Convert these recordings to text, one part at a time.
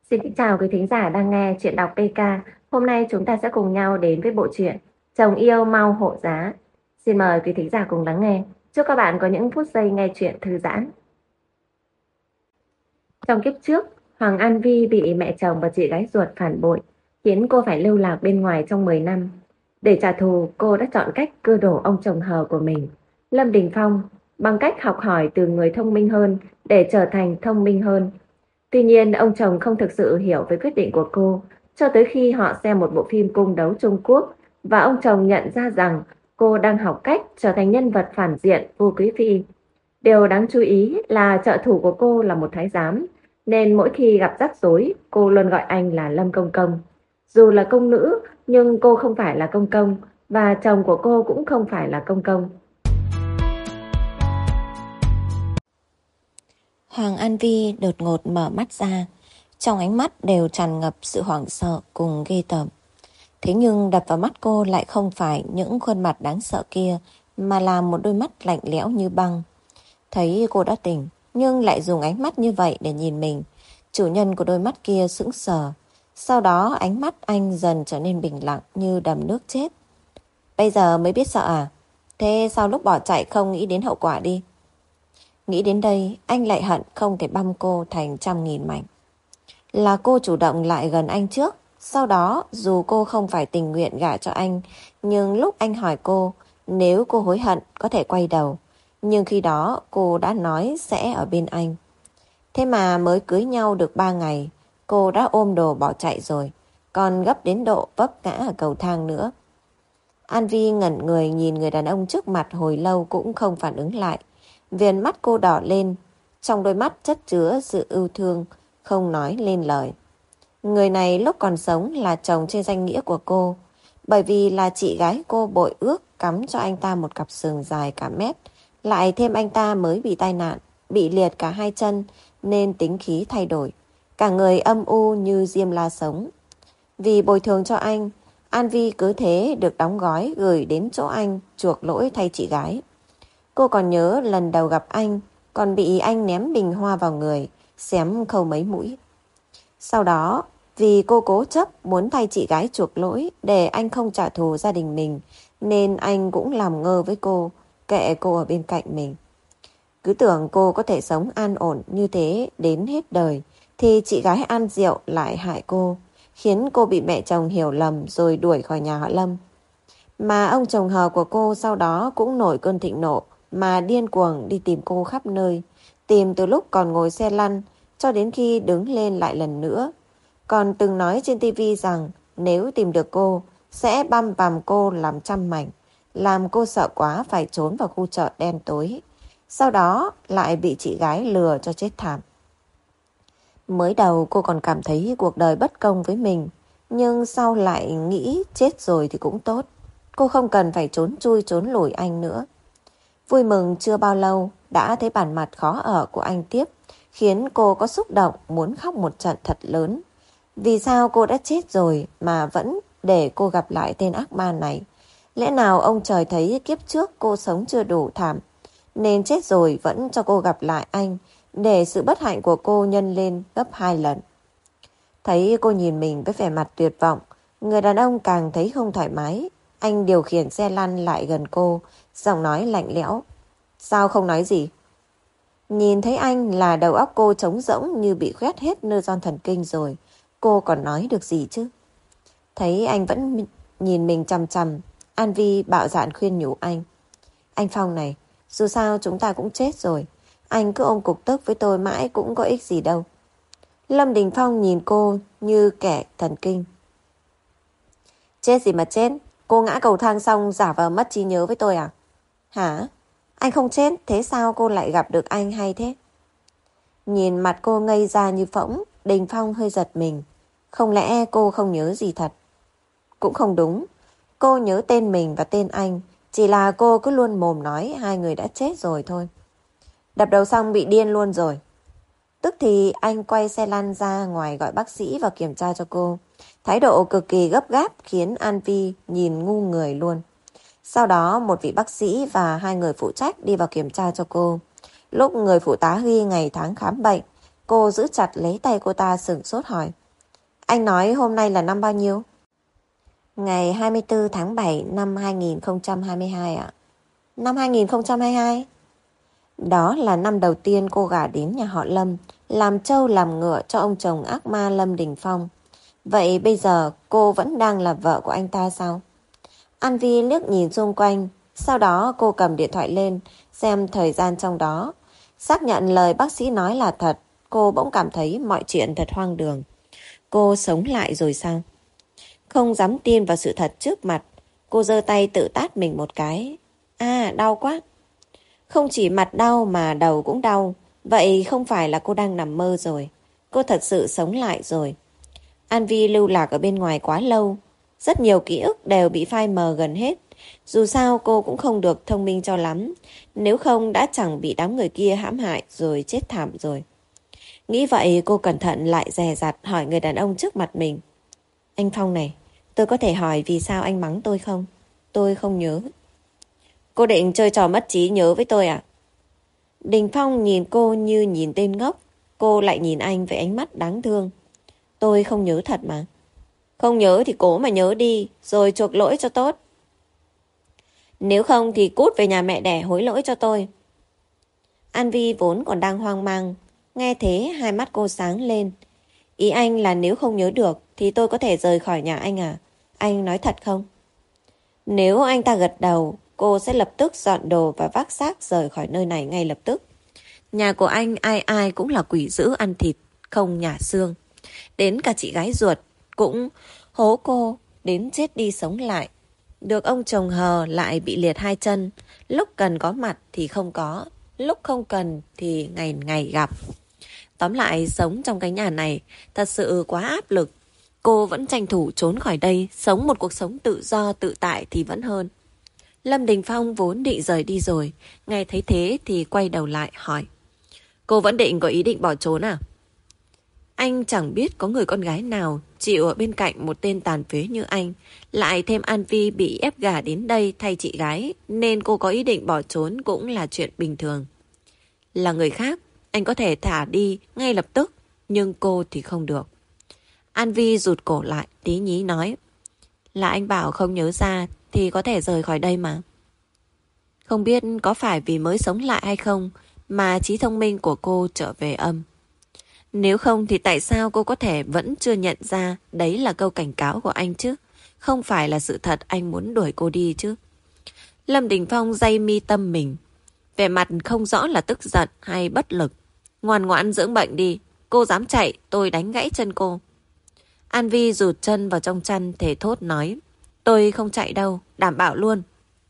Xin kính chào quý thính giả đang nghe chuyện đọc PK. Hôm nay chúng ta sẽ cùng nhau đến với bộ truyện Chồng yêu mau hộ giá. Xin mời quý thính giả cùng lắng nghe. Chúc các bạn có những phút giây nghe chuyện thư giãn. Trong kiếp trước, Hoàng An Vi bị mẹ chồng và chị gái ruột phản bội, khiến cô phải lưu lạc bên ngoài trong 10 năm. Để trả thù, cô đã chọn cách cưa đổ ông chồng hờ của mình, Lâm Đình Phong, bằng cách học hỏi từ người thông minh hơn để trở thành thông minh hơn. Tuy nhiên, ông chồng không thực sự hiểu về quyết định của cô, cho tới khi họ xem một bộ phim cung đấu Trung Quốc và ông chồng nhận ra rằng cô đang học cách trở thành nhân vật phản diện Vu Quý Phi. Điều đáng chú ý là trợ thủ của cô là một thái giám, nên mỗi khi gặp rắc rối, cô luôn gọi anh là Lâm Công Công. Dù là công nữ, nhưng cô không phải là công công, và chồng của cô cũng không phải là công công. Hoàng An Vi đột ngột mở mắt ra, trong ánh mắt đều tràn ngập sự hoảng sợ cùng ghê tởm. Thế nhưng đập vào mắt cô lại không phải những khuôn mặt đáng sợ kia, mà là một đôi mắt lạnh lẽo như băng. Thấy cô đã tỉnh, nhưng lại dùng ánh mắt như vậy để nhìn mình. Chủ nhân của đôi mắt kia sững sờ. Sau đó ánh mắt anh dần trở nên bình lặng như đầm nước chết. Bây giờ mới biết sợ à? Thế sao lúc bỏ chạy không nghĩ đến hậu quả đi? Nghĩ đến đây, anh lại hận không thể băm cô thành trăm nghìn mảnh. Là cô chủ động lại gần anh trước. Sau đó, dù cô không phải tình nguyện gả cho anh, nhưng lúc anh hỏi cô, nếu cô hối hận có thể quay đầu. Nhưng khi đó, cô đã nói sẽ ở bên anh. Thế mà mới cưới nhau được 3 ngày, cô đã ôm đồ bỏ chạy rồi, còn gấp đến độ vấp ngã ở cầu thang nữa. An Vi ngẩn người nhìn người đàn ông trước mặt hồi lâu cũng không phản ứng lại. Viền mắt cô đỏ lên, trong đôi mắt chất chứa sự ưu thương, không nói lên lời. Người này lúc còn sống là chồng trên danh nghĩa của cô, bởi vì là chị gái cô bội ước cắm cho anh ta một cặp sừng dài cả mét, lại thêm anh ta mới bị tai nạn, bị liệt cả hai chân nên tính khí thay đổi, cả người âm u như diêm la sống. Vì bồi thường cho anh, An Vi cứ thế được đóng gói gửi đến chỗ anh chuộc lỗi thay chị gái. Cô còn nhớ lần đầu gặp anh, còn bị anh ném bình hoa vào người, xém khâu mấy mũi. Sau đó, vì cô cố chấp muốn thay chị gái chuộc lỗi để anh không trả thù gia đình mình, nên anh cũng làm ngơ với cô, kệ cô ở bên cạnh mình. Cứ tưởng cô có thể sống an ổn như thế đến hết đời, thì chị gái An Diệu lại hại cô, khiến cô bị mẹ chồng hiểu lầm rồi đuổi khỏi nhà họ Lâm. Mà ông chồng hờ của cô sau đó cũng nổi cơn thịnh nộ, mà điên cuồng đi tìm cô khắp nơi, tìm từ lúc còn ngồi xe lăn cho đến khi đứng lên lại lần nữa. Còn từng nói trên tivi rằng nếu tìm được cô sẽ băm vằm cô làm trăm mảnh, làm cô sợ quá phải trốn vào khu chợ đen tối. Sau đó lại bị chị gái lừa cho chết thảm. Mới đầu cô còn cảm thấy cuộc đời bất công với mình, nhưng sau lại nghĩ chết rồi thì cũng tốt. Cô không cần phải trốn chui trốn lủi anh nữa. Vui mừng chưa bao lâu đã thấy bản mặt khó ở của anh tiếp, khiến cô có xúc động muốn khóc một trận thật lớn. Vì sao cô đã chết rồi mà vẫn để cô gặp lại tên ác ma này? Lẽ nào ông trời thấy kiếp trước cô sống chưa đủ thảm, nên chết rồi vẫn cho cô gặp lại anh, để sự bất hạnh của cô nhân lên gấp 2 lần. Thấy cô nhìn mình với vẻ mặt tuyệt vọng, người đàn ông càng thấy không thoải mái. Anh điều khiển xe lăn lại gần cô, giọng nói lạnh lẽo. Sao không nói gì? Nhìn thấy anh là đầu óc cô trống rỗng như bị khoét hết nơ ron thần kinh rồi. Cô còn nói được gì chứ? Thấy anh vẫn nhìn mình chằm chằm, An Vi bạo dạn khuyên nhủ anh. Anh Phong này, dù sao chúng ta cũng chết rồi. Anh cứ ôm cục tức với tôi mãi cũng có ích gì đâu. Lâm Đình Phong nhìn cô như kẻ thần kinh. Chết gì mà chết? Cô ngã cầu thang xong giả vờ mất trí nhớ với tôi à? Hả? Anh không chết, thế sao cô lại gặp được anh hay thế? Nhìn mặt cô ngây ra như phỗng, Đình Phong hơi giật mình. Không lẽ cô không nhớ gì thật? Cũng không đúng. Cô nhớ tên mình và tên anh, chỉ là cô cứ luôn mồm nói hai người đã chết rồi thôi. Đập đầu xong bị điên luôn rồi. Tức thì anh quay xe lăn ra ngoài gọi bác sĩ vào kiểm tra cho cô. Thái độ cực kỳ gấp gáp khiến An Vi nhìn ngu người luôn. Sau đó một vị bác sĩ và hai người phụ trách đi vào kiểm tra cho cô. Lúc người phụ tá ghi ngày tháng khám bệnh Cô giữ chặt lấy tay cô ta sửng sốt hỏi. Anh nói hôm nay là năm bao nhiêu? Ngày 24 tháng 7 năm 2022 ạ. Năm 2022? Đó là năm đầu tiên cô gả đến nhà họ Lâm, làm trâu làm ngựa cho ông chồng ác ma Lâm Đình Phong. Vậy bây giờ cô vẫn đang là vợ của anh ta sao? An Vi liếc nhìn xung quanh, sau đó cô cầm điện thoại lên, xem thời gian trong đó. Xác nhận lời bác sĩ nói là thật, cô bỗng cảm thấy mọi chuyện thật hoang đường. Cô sống lại rồi sao? Không dám tin vào sự thật trước mặt, cô giơ tay tự tát mình một cái. À, đau quá. Không chỉ mặt đau mà đầu cũng đau. Vậy không phải là cô đang nằm mơ rồi. Cô thật sự sống lại rồi. An Vi lưu lạc ở bên ngoài quá lâu. Rất nhiều ký ức đều bị phai mờ gần hết. Dù sao cô cũng không được thông minh cho lắm. Nếu không đã chẳng bị đám người kia hãm hại rồi chết thảm rồi. Nghĩ vậy cô cẩn thận lại dè dặt hỏi người đàn ông trước mặt mình. Anh Phong này, tôi có thể hỏi vì sao anh mắng tôi không? Tôi không nhớ. Cô định chơi trò mất trí nhớ với tôi à? Đình Phong nhìn cô như nhìn tên ngốc. Cô lại nhìn anh với ánh mắt đáng thương. Tôi không nhớ thật mà. Không nhớ thì cố mà nhớ đi, rồi chuộc lỗi cho tốt. Nếu không thì cút về nhà mẹ đẻ hối lỗi cho tôi. An Vi vốn còn đang hoang mang. Nghe thế hai mắt cô sáng lên. Ý anh là nếu không nhớ được thì tôi có thể rời khỏi nhà anh à? Anh nói thật không? Nếu anh ta gật đầu, cô sẽ lập tức dọn đồ và vác xác rời khỏi nơi này ngay lập tức. Nhà của anh ai ai cũng là quỷ dữ ăn thịt, không nhả xương. Đến cả chị gái ruột cũng hố cô đến chết đi sống lại. Được ông chồng hờ lại bị liệt hai chân. Lúc cần có mặt thì không có, lúc không cần thì ngày ngày gặp. Tóm lại sống trong cái nhà này thật sự quá áp lực. Cô vẫn tranh thủ trốn khỏi đây, sống một cuộc sống tự do tự tại thì vẫn hơn. Lâm Đình Phong vốn định rời đi rồi, nghe thấy thế thì quay đầu lại hỏi. Cô vẫn định có ý định bỏ trốn à? Anh chẳng biết có người con gái nào chịu ở bên cạnh một tên tàn phế như anh. Lại thêm An Vi bị ép gả đến đây thay chị gái, nên cô có ý định bỏ trốn cũng là chuyện bình thường. Là người khác, anh có thể thả đi ngay lập tức, nhưng cô thì không được. An Vi rụt cổ lại, tí nhí nói. Là anh bảo không nhớ ra thì có thể rời khỏi đây mà. Không biết có phải vì mới sống lại hay không mà trí thông minh của cô trở về âm. Nếu không thì tại sao cô có thể vẫn chưa nhận ra đấy là câu cảnh cáo của anh chứ? Không phải là sự thật anh muốn đuổi cô đi chứ? Lâm Đình Phong day mi tâm mình. Vẻ mặt không rõ là tức giận hay bất lực. Ngoan ngoãn dưỡng bệnh đi. Cô dám chạy, tôi đánh gãy chân cô. An Vi rụt chân vào trong chăn thề thốt nói. Tôi không chạy đâu, đảm bảo luôn.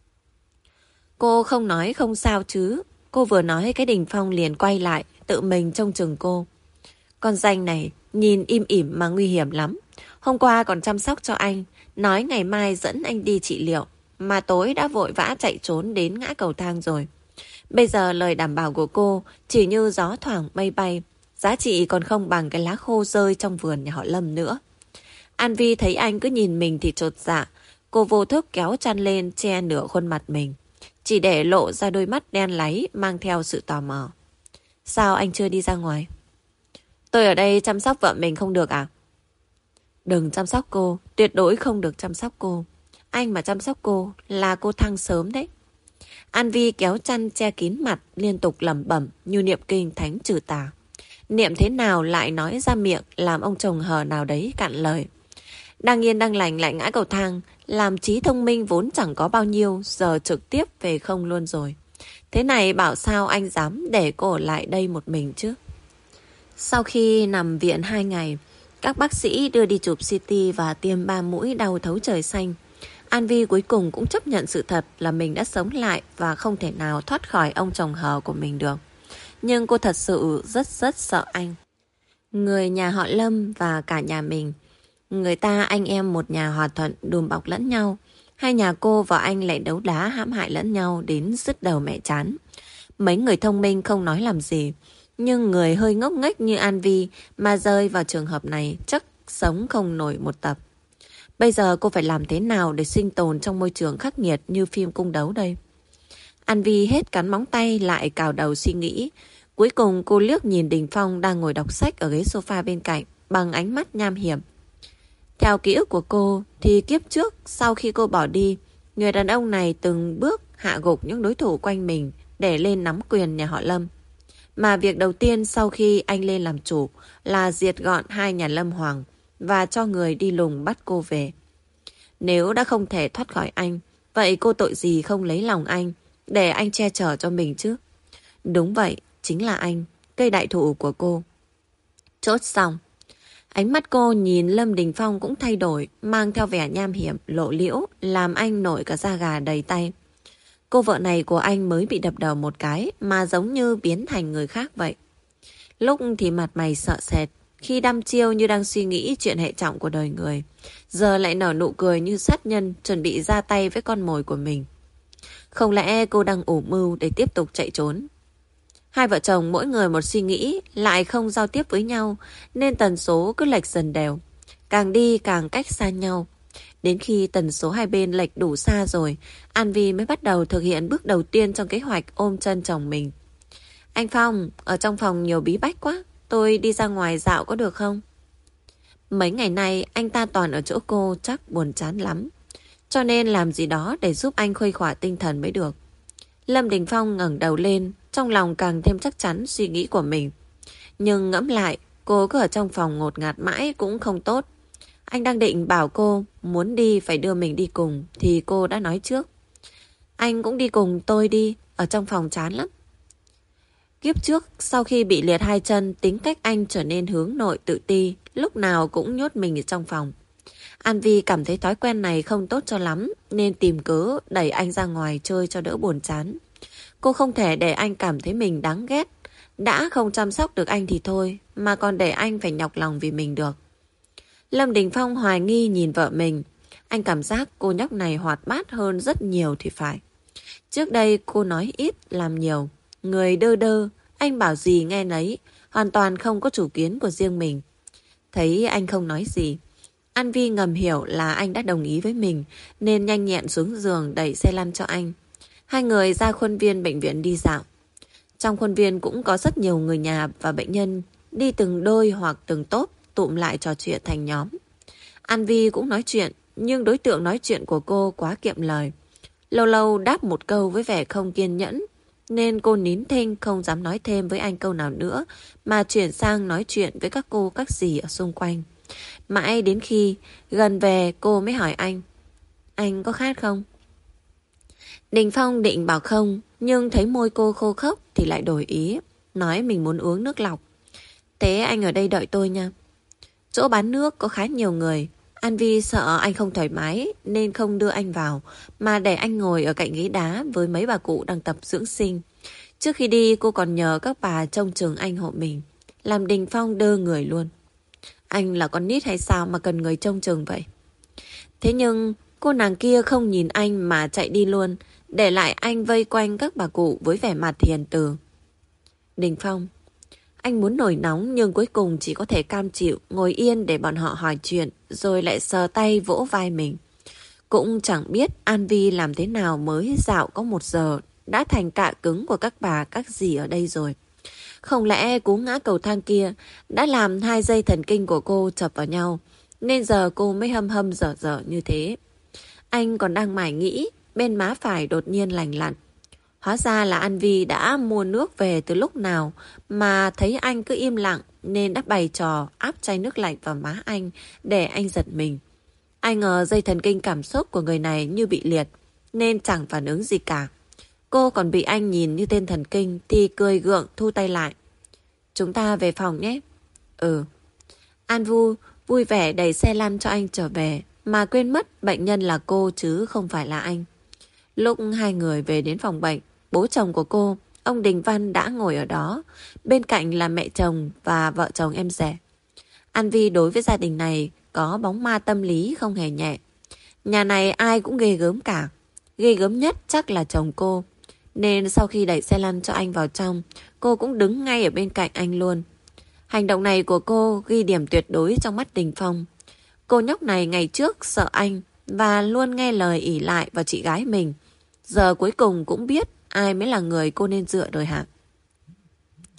Cô không nói không sao chứ. Cô vừa nói cái Đình Phong liền quay lại, tự mình trông chừng cô. Con danh này nhìn im ỉm mà nguy hiểm lắm. Hôm qua còn chăm sóc cho anh, nói ngày mai dẫn anh đi trị liệu, mà tối đã vội vã chạy trốn đến ngã cầu thang rồi. Bây giờ lời đảm bảo của cô chỉ như gió thoảng mây bay, giá trị còn không bằng cái lá khô rơi trong vườn nhà họ Lâm nữa. An Vi thấy anh cứ nhìn mình thì chột dạ. Cô vô thức kéo chăn lên che nửa khuôn mặt mình, chỉ để lộ ra đôi mắt đen láy mang theo sự tò mò. Sao anh chưa đi ra ngoài? Tôi ở đây chăm sóc vợ mình không được à? Đừng chăm sóc cô, tuyệt đối không được chăm sóc cô. Anh mà chăm sóc cô là cô thăng sớm đấy. An Vi kéo chăn che kín mặt, liên tục lẩm bẩm như niệm kinh thánh trừ tà. Niệm thế nào lại nói ra miệng làm ông chồng hờ nào đấy cạn lời. Đang yên đang lành lại ngã cầu thang, làm trí thông minh vốn chẳng có bao nhiêu, giờ trực tiếp về không luôn rồi. Thế này bảo sao anh dám để cô ở lại đây một mình chứ? Sau khi nằm viện 2 ngày, các bác sĩ đưa đi chụp CT và tiêm 3 mũi đau thấu trời xanh. An Vi cuối cùng cũng chấp nhận sự thật là mình đã sống lại và không thể nào thoát khỏi ông chồng hờ của mình được. Nhưng cô thật sự rất sợ anh. Người nhà họ Lâm và cả nhà mình. Người ta anh em một nhà hòa thuận đùm bọc lẫn nhau. Hai nhà cô và anh lại đấu đá hãm hại lẫn nhau đến sứt đầu mẹ chán. Mấy người thông minh không nói làm gì. Nhưng người hơi ngốc nghếch như An Vi mà rơi vào trường hợp này chắc sống không nổi một tập. Bây giờ cô phải làm thế nào để sinh tồn trong môi trường khắc nghiệt như phim cung đấu đây? An Vi hết cắn móng tay lại cào đầu suy nghĩ. Cuối cùng cô liếc nhìn Đình Phong đang ngồi đọc sách ở ghế sofa bên cạnh bằng ánh mắt nham hiểm. Theo ký ức của cô thì kiếp trước sau khi cô bỏ đi, người đàn ông này từng bước hạ gục những đối thủ quanh mình để lên nắm quyền nhà họ Lâm. Mà việc đầu tiên sau khi anh lên làm chủ là diệt gọn hai nhà Lâm Hoàng và cho người đi lùng bắt cô về. Nếu đã không thể thoát khỏi anh, vậy cô tội gì không lấy lòng anh để anh che chở cho mình chứ? Đúng vậy, chính là anh, cây đại thụ của cô. Chốt xong. Ánh mắt cô nhìn Lâm Đình Phong cũng thay đổi, mang theo vẻ nham hiểm, lộ liễu, làm anh nổi cả da gà đầy tay. Cô vợ này của anh mới bị đập đầu một cái mà giống như biến thành người khác vậy. Lúc thì mặt mày sợ sệt, khi đăm chiêu như đang suy nghĩ chuyện hệ trọng của đời người. Giờ lại nở nụ cười như sát nhân chuẩn bị ra tay với con mồi của mình. Không lẽ cô đang ủ mưu để tiếp tục chạy trốn? Hai vợ chồng mỗi người một suy nghĩ, lại không giao tiếp với nhau, nên tần số cứ lệch dần đều. Càng đi càng cách xa nhau. Đến khi tần số hai bên lệch đủ xa rồi, An Vi mới bắt đầu thực hiện bước đầu tiên trong kế hoạch ôm chân chồng mình. Anh Phong, ở trong phòng nhiều bí bách quá, tôi đi ra ngoài dạo có được không? Mấy ngày nay anh ta toàn ở chỗ cô, chắc buồn chán lắm. Cho nên làm gì đó để giúp anh khuây khỏa tinh thần mới được. Lâm Đình Phong ngẩng đầu lên, trong lòng càng thêm chắc chắn suy nghĩ của mình. Nhưng ngẫm lại, cô cứ ở trong phòng ngột ngạt mãi cũng không tốt. Anh đang định bảo cô muốn đi phải đưa mình đi cùng thì cô đã nói trước. Anh cũng đi cùng tôi đi, ở trong phòng chán lắm. Kiếp trước, sau khi bị liệt hai chân, tính cách anh trở nên hướng nội tự ti, lúc nào cũng nhốt mình ở trong phòng. An Vi cảm thấy thói quen này không tốt cho lắm, nên tìm cớ đẩy anh ra ngoài chơi cho đỡ buồn chán. Cô không thể để anh cảm thấy mình đáng ghét. Đã không chăm sóc được anh thì thôi, mà còn để anh phải nhọc lòng vì mình được. Lâm Đình Phong hoài nghi nhìn vợ mình. Anh cảm giác cô nhóc này hoạt bát hơn rất nhiều thì phải. Trước đây cô nói ít, làm nhiều. Người đơ đơ, anh bảo gì nghe nấy, hoàn toàn không có chủ kiến của riêng mình. Thấy anh không nói gì, An Vi ngầm hiểu là anh đã đồng ý với mình, nên nhanh nhẹn xuống giường đẩy xe lăn cho anh. Hai người ra khuôn viên bệnh viện đi dạo. Trong khuôn viên cũng có rất nhiều người nhà và bệnh nhân đi từng đôi hoặc từng tốp tụm lại trò chuyện thành nhóm. An Vi cũng nói chuyện, nhưng đối tượng nói chuyện của cô quá kiệm lời. Lâu lâu đáp một câu với vẻ không kiên nhẫn, nên cô nín thinh không dám nói thêm với anh câu nào nữa, mà chuyển sang nói chuyện với các cô các dì ở xung quanh. Mãi đến khi gần về cô mới hỏi anh có khát không? Đình Phong định bảo không, nhưng thấy môi cô khô khốc thì lại đổi ý, nói mình muốn uống nước lọc. Thế anh ở đây đợi tôi nha. Chỗ bán nước có khá nhiều người. An Vi sợ anh không thoải mái nên không đưa anh vào, mà để anh ngồi ở cạnh ghế đá với mấy bà cụ đang tập dưỡng sinh. Trước khi đi cô còn nhờ các bà trông chừng anh hộ mình, làm Đình Phong đơ người luôn. Anh là con nít hay sao mà cần người trông chừng vậy? Thế nhưng cô nàng kia không nhìn anh mà chạy đi luôn, để lại anh vây quanh các bà cụ với vẻ mặt hiền từ. Đình Phong, anh muốn nổi nóng nhưng cuối cùng chỉ có thể cam chịu, ngồi yên để bọn họ hỏi chuyện, rồi lại sờ tay vỗ vai mình. Cũng chẳng biết An Vi làm thế nào mới dạo có 1 giờ, đã thành cạ cứng của các bà các dì ở đây rồi. Không lẽ cú ngã cầu thang kia đã làm 2 dây thần kinh của cô chập vào nhau, nên giờ cô mới hâm hâm dở dở như thế. Anh còn đang mải nghĩ, bên má phải đột nhiên lành lặn. Hóa ra là An Vi đã mua nước về từ lúc nào mà thấy anh cứ im lặng nên đã bày trò áp chai nước lạnh vào má anh để anh giật mình. Ai ngờ dây thần kinh cảm xúc của người này như bị liệt nên chẳng phản ứng gì cả. Cô còn bị anh nhìn như tên thần kinh thì cười gượng thu tay lại. Chúng ta về phòng nhé. Ừ. An Vu vui vẻ đẩy xe lăn cho anh trở về, mà quên mất bệnh nhân là cô chứ không phải là anh. Lúc hai người về đến phòng bệnh, bố chồng của cô, ông Đình Văn đã ngồi ở đó. Bên cạnh là mẹ chồng và vợ chồng em rể. An Vi đối với gia đình này có bóng ma tâm lý không hề nhẹ. Nhà này ai cũng ghê gớm cả. Ghê gớm nhất chắc là chồng cô. Nên sau khi đẩy xe lăn cho anh vào trong, cô cũng đứng ngay ở bên cạnh anh luôn. Hành động này của cô ghi điểm tuyệt đối trong mắt Đình Phong. Cô nhóc này ngày trước sợ anh và luôn nghe lời ỷ lại vào chị gái mình. Giờ cuối cùng cũng biết ai mới là người cô nên dựa rồi hả?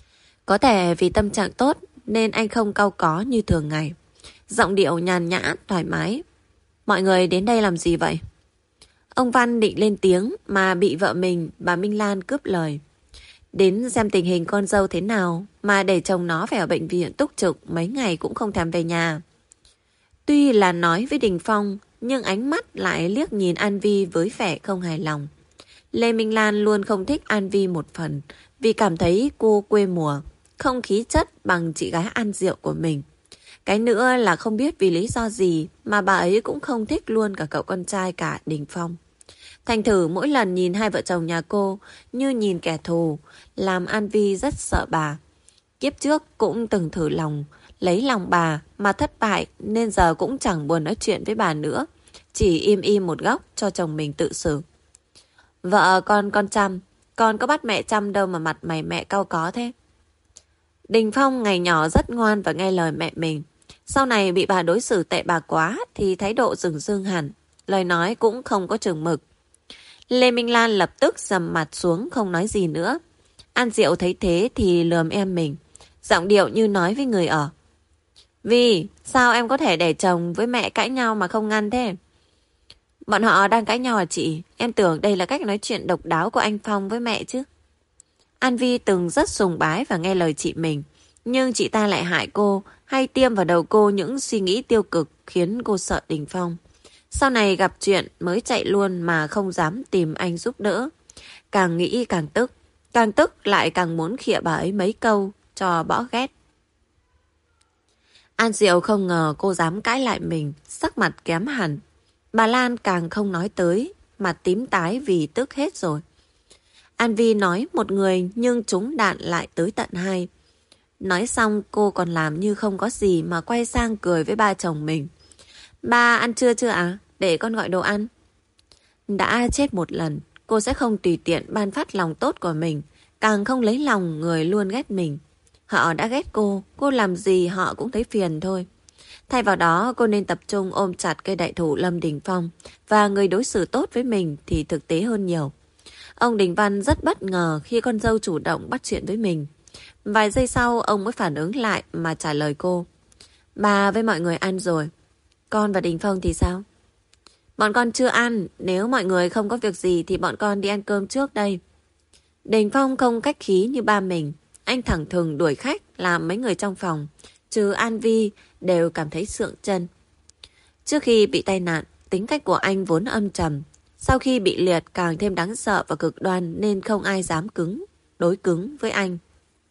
Có thể vì tâm trạng tốt nên anh không cau có như thường ngày. Giọng điệu nhàn nhã, thoải mái. Mọi người đến đây làm gì vậy? Ông Văn định lên tiếng mà bị vợ mình, bà Minh Lan cướp lời. Đến xem tình hình con dâu thế nào mà để chồng nó phải ở bệnh viện túc trực mấy ngày cũng không thèm về nhà. Tuy là nói với Đình Phong, nhưng ánh mắt lại liếc nhìn An Vi với vẻ không hài lòng. Lê Minh Lan luôn không thích An Vi một phần, vì cảm thấy cô quê mùa, không khí chất bằng chị gái ăn rượu của mình. Cái nữa là không biết vì lý do gì mà bà ấy cũng không thích luôn cả cậu con trai cả Đình Phong. Thành thử mỗi lần nhìn hai vợ chồng nhà cô như nhìn kẻ thù, làm An Vi rất sợ bà. Kiếp trước cũng từng thử lấy lòng bà mà thất bại nên giờ cũng chẳng buồn nói chuyện với bà nữa. Chỉ im im một góc cho chồng mình tự xử. Vợ con chăm, con có bắt mẹ chăm đâu mà mặt mày mẹ cau có thế. Đình Phong ngày nhỏ rất ngoan và nghe lời mẹ mình. Sau này bị bà đối xử tệ bà quá thì thái độ rừng rưng hẳn, lời nói cũng không có chừng mực. Lê Minh Lan lập tức sầm mặt xuống không nói gì nữa. An Diệu thấy thế thì lườm em mình, giọng điệu như nói với người ở. Vi, sao em có thể để chồng với mẹ cãi nhau mà không ngăn thế? Bọn họ đang cãi nhau à chị? Em tưởng đây là cách nói chuyện độc đáo của anh Phong với mẹ chứ. An Vi từng rất sùng bái và nghe lời chị mình, nhưng chị ta lại hại cô, hay tiêm vào đầu cô những suy nghĩ tiêu cực khiến cô sợ Đình Phong. Sau này gặp chuyện mới chạy luôn mà không dám tìm anh giúp đỡ. Càng nghĩ càng tức lại càng muốn khịa bà ấy mấy câu cho bỏ ghét. An Diệu không ngờ cô dám cãi lại mình, sắc mặt kém hẳn. Bà Lan càng không nói tới, mặt tím tái vì tức hết rồi. An Vi nói một người nhưng trúng đạn lại tới tận hai. Nói xong cô còn làm như không có gì mà quay sang cười với ba chồng mình. Ba ăn trưa chưa à? Để con gọi đồ ăn. Đã chết một lần, cô sẽ không tùy tiện ban phát lòng tốt của mình, càng không lấy lòng người luôn ghét mình. Họ đã ghét cô làm gì họ cũng thấy phiền thôi. Thay vào đó, cô nên tập trung ôm chặt cây đại thụ Lâm Đình Phong và người đối xử tốt với mình thì thực tế hơn nhiều. Ông Đình Văn rất bất ngờ khi con dâu chủ động bắt chuyện với mình. Vài giây sau, ông mới phản ứng lại mà trả lời cô. Bà với mọi người ăn rồi. Con và Đình Phong thì sao? Bọn con chưa ăn, nếu mọi người không có việc gì thì bọn con đi ăn cơm trước đây. Đình Phong không khách khí như ba mình. Anh thẳng thừng đuổi khách làm mấy người trong phòng, trừ An Vi, đều cảm thấy sượng chân. Trước khi bị tai nạn, tính cách của anh vốn âm trầm. Sau khi bị liệt càng thêm đáng sợ và cực đoan nên không ai dám đối cứng với anh.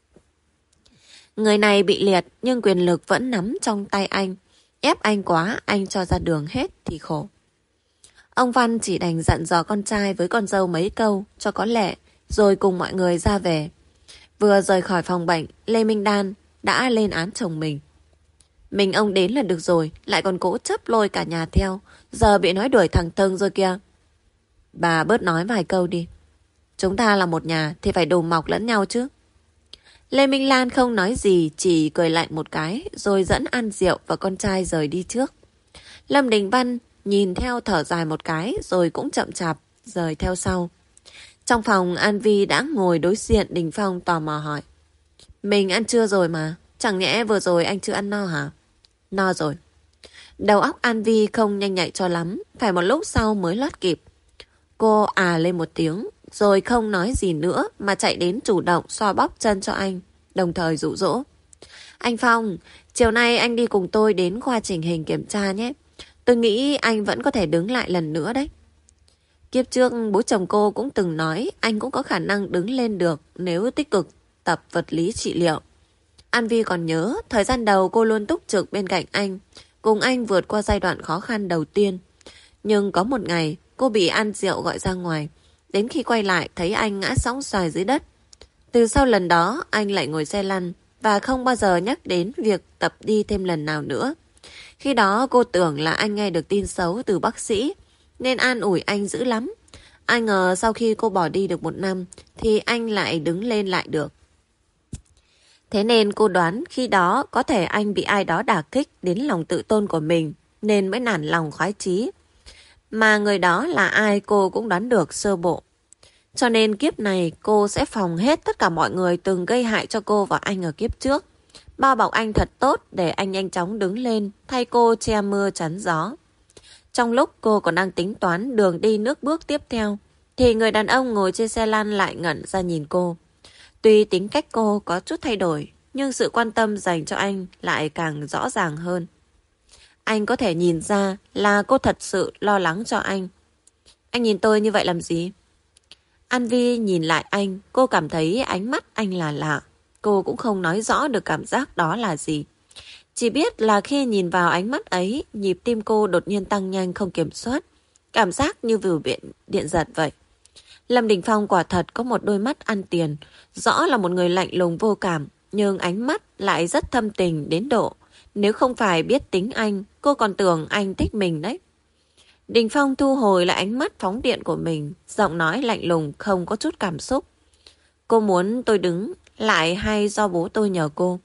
Người này bị liệt nhưng quyền lực vẫn nắm trong tay anh. Ép anh quá, anh cho ra đường hết thì khổ. Ông Văn chỉ đành dặn dò con trai với con dâu mấy câu cho có lệ, rồi cùng mọi người ra về. Vừa rời khỏi phòng bệnh, Lê Minh Đan đã lên án chồng mình. Mình ông đến là được rồi, lại còn cố chấp lôi cả nhà theo. Giờ bị nói đuổi thằng Thân rồi kìa. Bà bớt nói vài câu đi. Chúng ta là một nhà thì phải đùm mọc lẫn nhau chứ. Lê Minh Lan không nói gì, chỉ cười lạnh một cái, rồi dẫn An Diệu và con trai rời đi trước. Lâm Đình Văn nhìn theo thở dài một cái, rồi cũng chậm chạp rời theo sau. Trong phòng, An Vi đã ngồi đối diện Đình Phong tò mò hỏi. Mình ăn trưa rồi mà, chẳng nhẽ vừa rồi anh chưa ăn no hả? No rồi. Đầu óc An Vi không nhanh nhạy cho lắm, phải một lúc sau mới lót kịp. Cô lên một tiếng, rồi không nói gì nữa mà chạy đến chủ động xoa bóp chân cho anh, đồng thời dụ dỗ. Anh Phong, chiều nay anh đi cùng tôi đến khoa chỉnh hình kiểm tra nhé. Tôi nghĩ anh vẫn có thể đứng lại lần nữa đấy. Kiếp trước bố chồng cô cũng từng nói anh cũng có khả năng đứng lên được nếu tích cực tập vật lý trị liệu. An Vi còn nhớ thời gian đầu cô luôn túc trực bên cạnh anh, cùng anh vượt qua giai đoạn khó khăn đầu tiên. Nhưng có một ngày cô bị An Diệu gọi ra ngoài, đến khi quay lại thấy anh ngã sõng xoài dưới đất. Từ sau lần đó anh lại ngồi xe lăn và không bao giờ nhắc đến việc tập đi thêm lần nào nữa. Khi đó cô tưởng là anh nghe được tin xấu từ bác sĩ nên an ủi anh dữ lắm. Ai ngờ sau khi cô bỏ đi được 1 năm thì anh lại đứng lên lại được. Thế nên cô đoán khi đó có thể anh bị ai đó đả kích đến lòng tự tôn của mình nên mới nản lòng khoái chí. Mà người đó là ai cô cũng đoán được sơ bộ. Cho nên kiếp này cô sẽ phòng hết tất cả mọi người từng gây hại cho cô và anh ở kiếp trước. Bao bọc anh thật tốt để anh nhanh chóng đứng lên, thay cô che mưa chắn gió. Trong lúc cô còn đang tính toán đường đi nước bước tiếp theo, thì người đàn ông ngồi trên xe lăn lại ngẩn ra nhìn cô. Tuy tính cách cô có chút thay đổi, nhưng sự quan tâm dành cho anh lại càng rõ ràng hơn. Anh có thể nhìn ra là cô thật sự lo lắng cho anh. Anh nhìn tôi như vậy làm gì? An Vi nhìn lại anh, cô cảm thấy ánh mắt anh là lạ. Cô cũng không nói rõ được cảm giác đó là gì. Chỉ biết là khi nhìn vào ánh mắt ấy, nhịp tim cô đột nhiên tăng nhanh không kiểm soát. Cảm giác như vừa bị điện giật vậy. Lâm Đình Phong quả thật có một đôi mắt ăn tiền. Rõ là một người lạnh lùng vô cảm, nhưng ánh mắt lại rất thâm tình đến độ. Nếu không phải biết tính anh, cô còn tưởng anh thích mình đấy. Đình Phong thu hồi lại ánh mắt phóng điện của mình, giọng nói lạnh lùng không có chút cảm xúc. Cô muốn tôi đứng lại hay do bố tôi nhờ cô?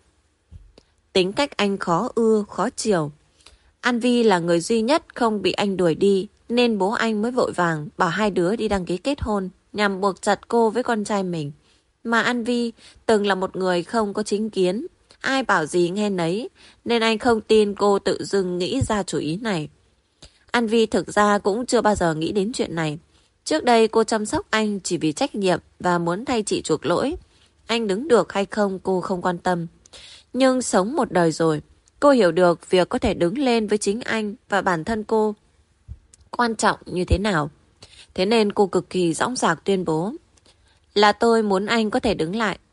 Tính cách anh khó ưa, khó chiều. An Vi là người duy nhất không bị anh đuổi đi, nên bố anh mới vội vàng bảo hai đứa đi đăng ký kết hôn nhằm buộc chặt cô với con trai mình. Mà An Vi từng là một người không có chính kiến, ai bảo gì nghe nấy, nên anh không tin cô tự dưng nghĩ ra chủ ý này. An Vi thực ra cũng chưa bao giờ nghĩ đến chuyện này. Trước đây cô chăm sóc anh chỉ vì trách nhiệm và muốn thay chị chuộc lỗi. Anh đứng được hay không cô không quan tâm. Nhưng sống một đời rồi, cô hiểu được việc có thể đứng lên với chính anh và bản thân cô quan trọng như thế nào. Thế nên cô cực kỳ dõng dạc tuyên bố là tôi muốn anh có thể đứng lại.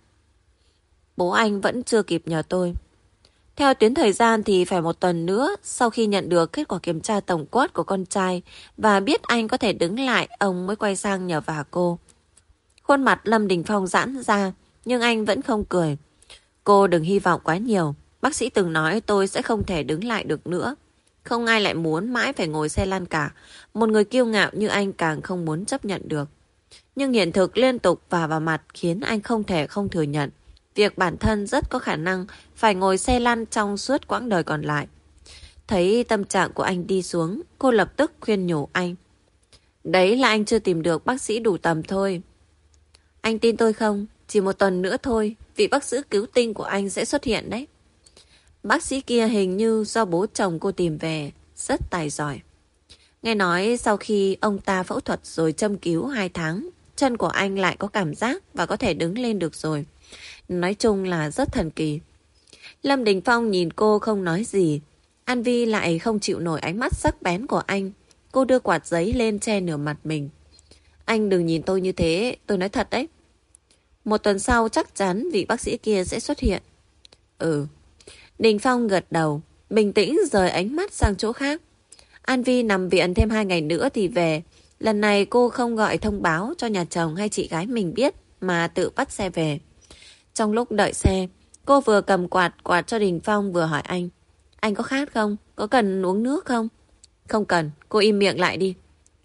Bố anh vẫn chưa kịp nhờ tôi. Theo tuyến thời gian thì phải 1 tuần nữa sau khi nhận được kết quả kiểm tra tổng quát của con trai và biết anh có thể đứng lại, ông mới quay sang nhờ vả cô. Khuôn mặt Lâm Đình Phong giãn ra, nhưng anh vẫn không cười. Cô đừng hy vọng quá nhiều. Bác sĩ từng nói tôi sẽ không thể đứng lại được nữa. Không ai lại muốn mãi phải ngồi xe lăn cả. Một người kiêu ngạo như anh càng không muốn chấp nhận được. Nhưng hiện thực liên tục vào mặt khiến anh không thể không thừa nhận việc bản thân rất có khả năng phải ngồi xe lăn trong suốt quãng đời còn lại. Thấy tâm trạng của anh đi xuống, cô lập tức khuyên nhủ anh. Đấy là anh chưa tìm được bác sĩ đủ tầm thôi. Anh tin tôi không? Chỉ 1 tuần nữa thôi, vị bác sĩ cứu tinh của anh sẽ xuất hiện đấy. Bác sĩ kia hình như do bố chồng cô tìm về, rất tài giỏi. Nghe nói sau khi ông ta phẫu thuật rồi châm cứu 2 tháng, chân của anh lại có cảm giác và có thể đứng lên được rồi. Nói chung là rất thần kỳ. Lâm Đình Phong nhìn cô không nói gì. An Vi lại không chịu nổi ánh mắt sắc bén của anh. Cô đưa quạt giấy lên che nửa mặt mình. Anh đừng nhìn tôi như thế, tôi nói thật đấy. 1 tuần sau chắc chắn vị bác sĩ kia sẽ xuất hiện. Ừ. Đình Phong gật đầu, bình tĩnh rời ánh mắt sang chỗ khác. An Vi nằm viện thêm 2 ngày nữa thì về. Lần này cô không gọi thông báo cho nhà chồng hay chị gái mình biết mà tự bắt xe về. Trong lúc đợi xe, cô vừa cầm quạt cho Đình Phong vừa hỏi anh. Anh có khát không? Có cần uống nước không? Không cần, cô im miệng lại đi.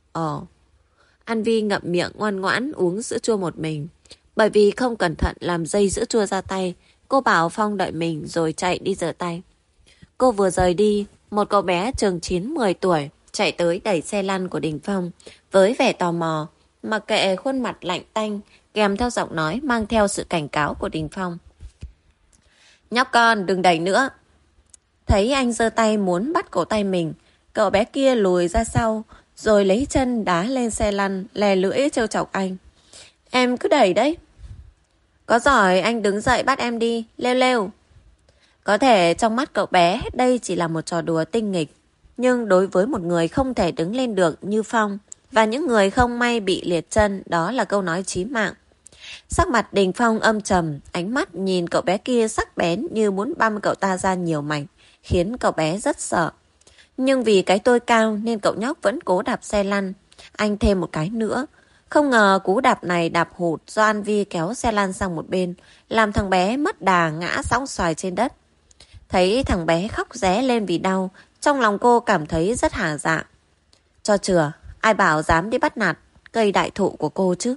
An Vi ngậm miệng ngoan ngoãn uống sữa chua một mình. Bởi vì không cẩn thận làm dây sữa chua ra tay, cô bảo Phong đợi mình rồi chạy đi rửa tay. Cô vừa rời đi, một cậu bé chừng 9-10 tuổi chạy tới đẩy xe lăn của Đình Phong với vẻ tò mò, mặc kệ khuôn mặt lạnh tanh kèm theo giọng nói mang theo sự cảnh cáo của Đình Phong. Nhóc con, đừng đẩy nữa. Thấy anh giơ tay muốn bắt cổ tay mình, cậu bé kia lùi ra sau rồi lấy chân đá lên xe lăn, lè lưỡi trêu chọc anh. Em cứ đẩy đấy. Có giỏi anh đứng dậy bắt em đi, lêu lêu. Có thể trong mắt cậu bé đây chỉ là một trò đùa tinh nghịch, nhưng đối với một người không thể đứng lên được như Phong và những người không may bị liệt chân, đó là câu nói chí mạng. Sắc mặt Đình Phong âm trầm, ánh mắt nhìn cậu bé kia sắc bén như muốn băm cậu ta ra nhiều mảnh, khiến cậu bé rất sợ. Nhưng vì cái tôi cao nên cậu nhóc vẫn cố đạp xe lăn. Anh thêm một cái nữa. Không ngờ cú đạp này đạp hụt do An Vi kéo xe lăn sang một bên, làm thằng bé mất đà ngã sóng xoài trên đất. Thấy thằng bé khóc ré lên vì đau, trong lòng cô cảm thấy rất hả dạ. Cho chừa, ai bảo dám đi bắt nạt cây đại thụ của cô chứ.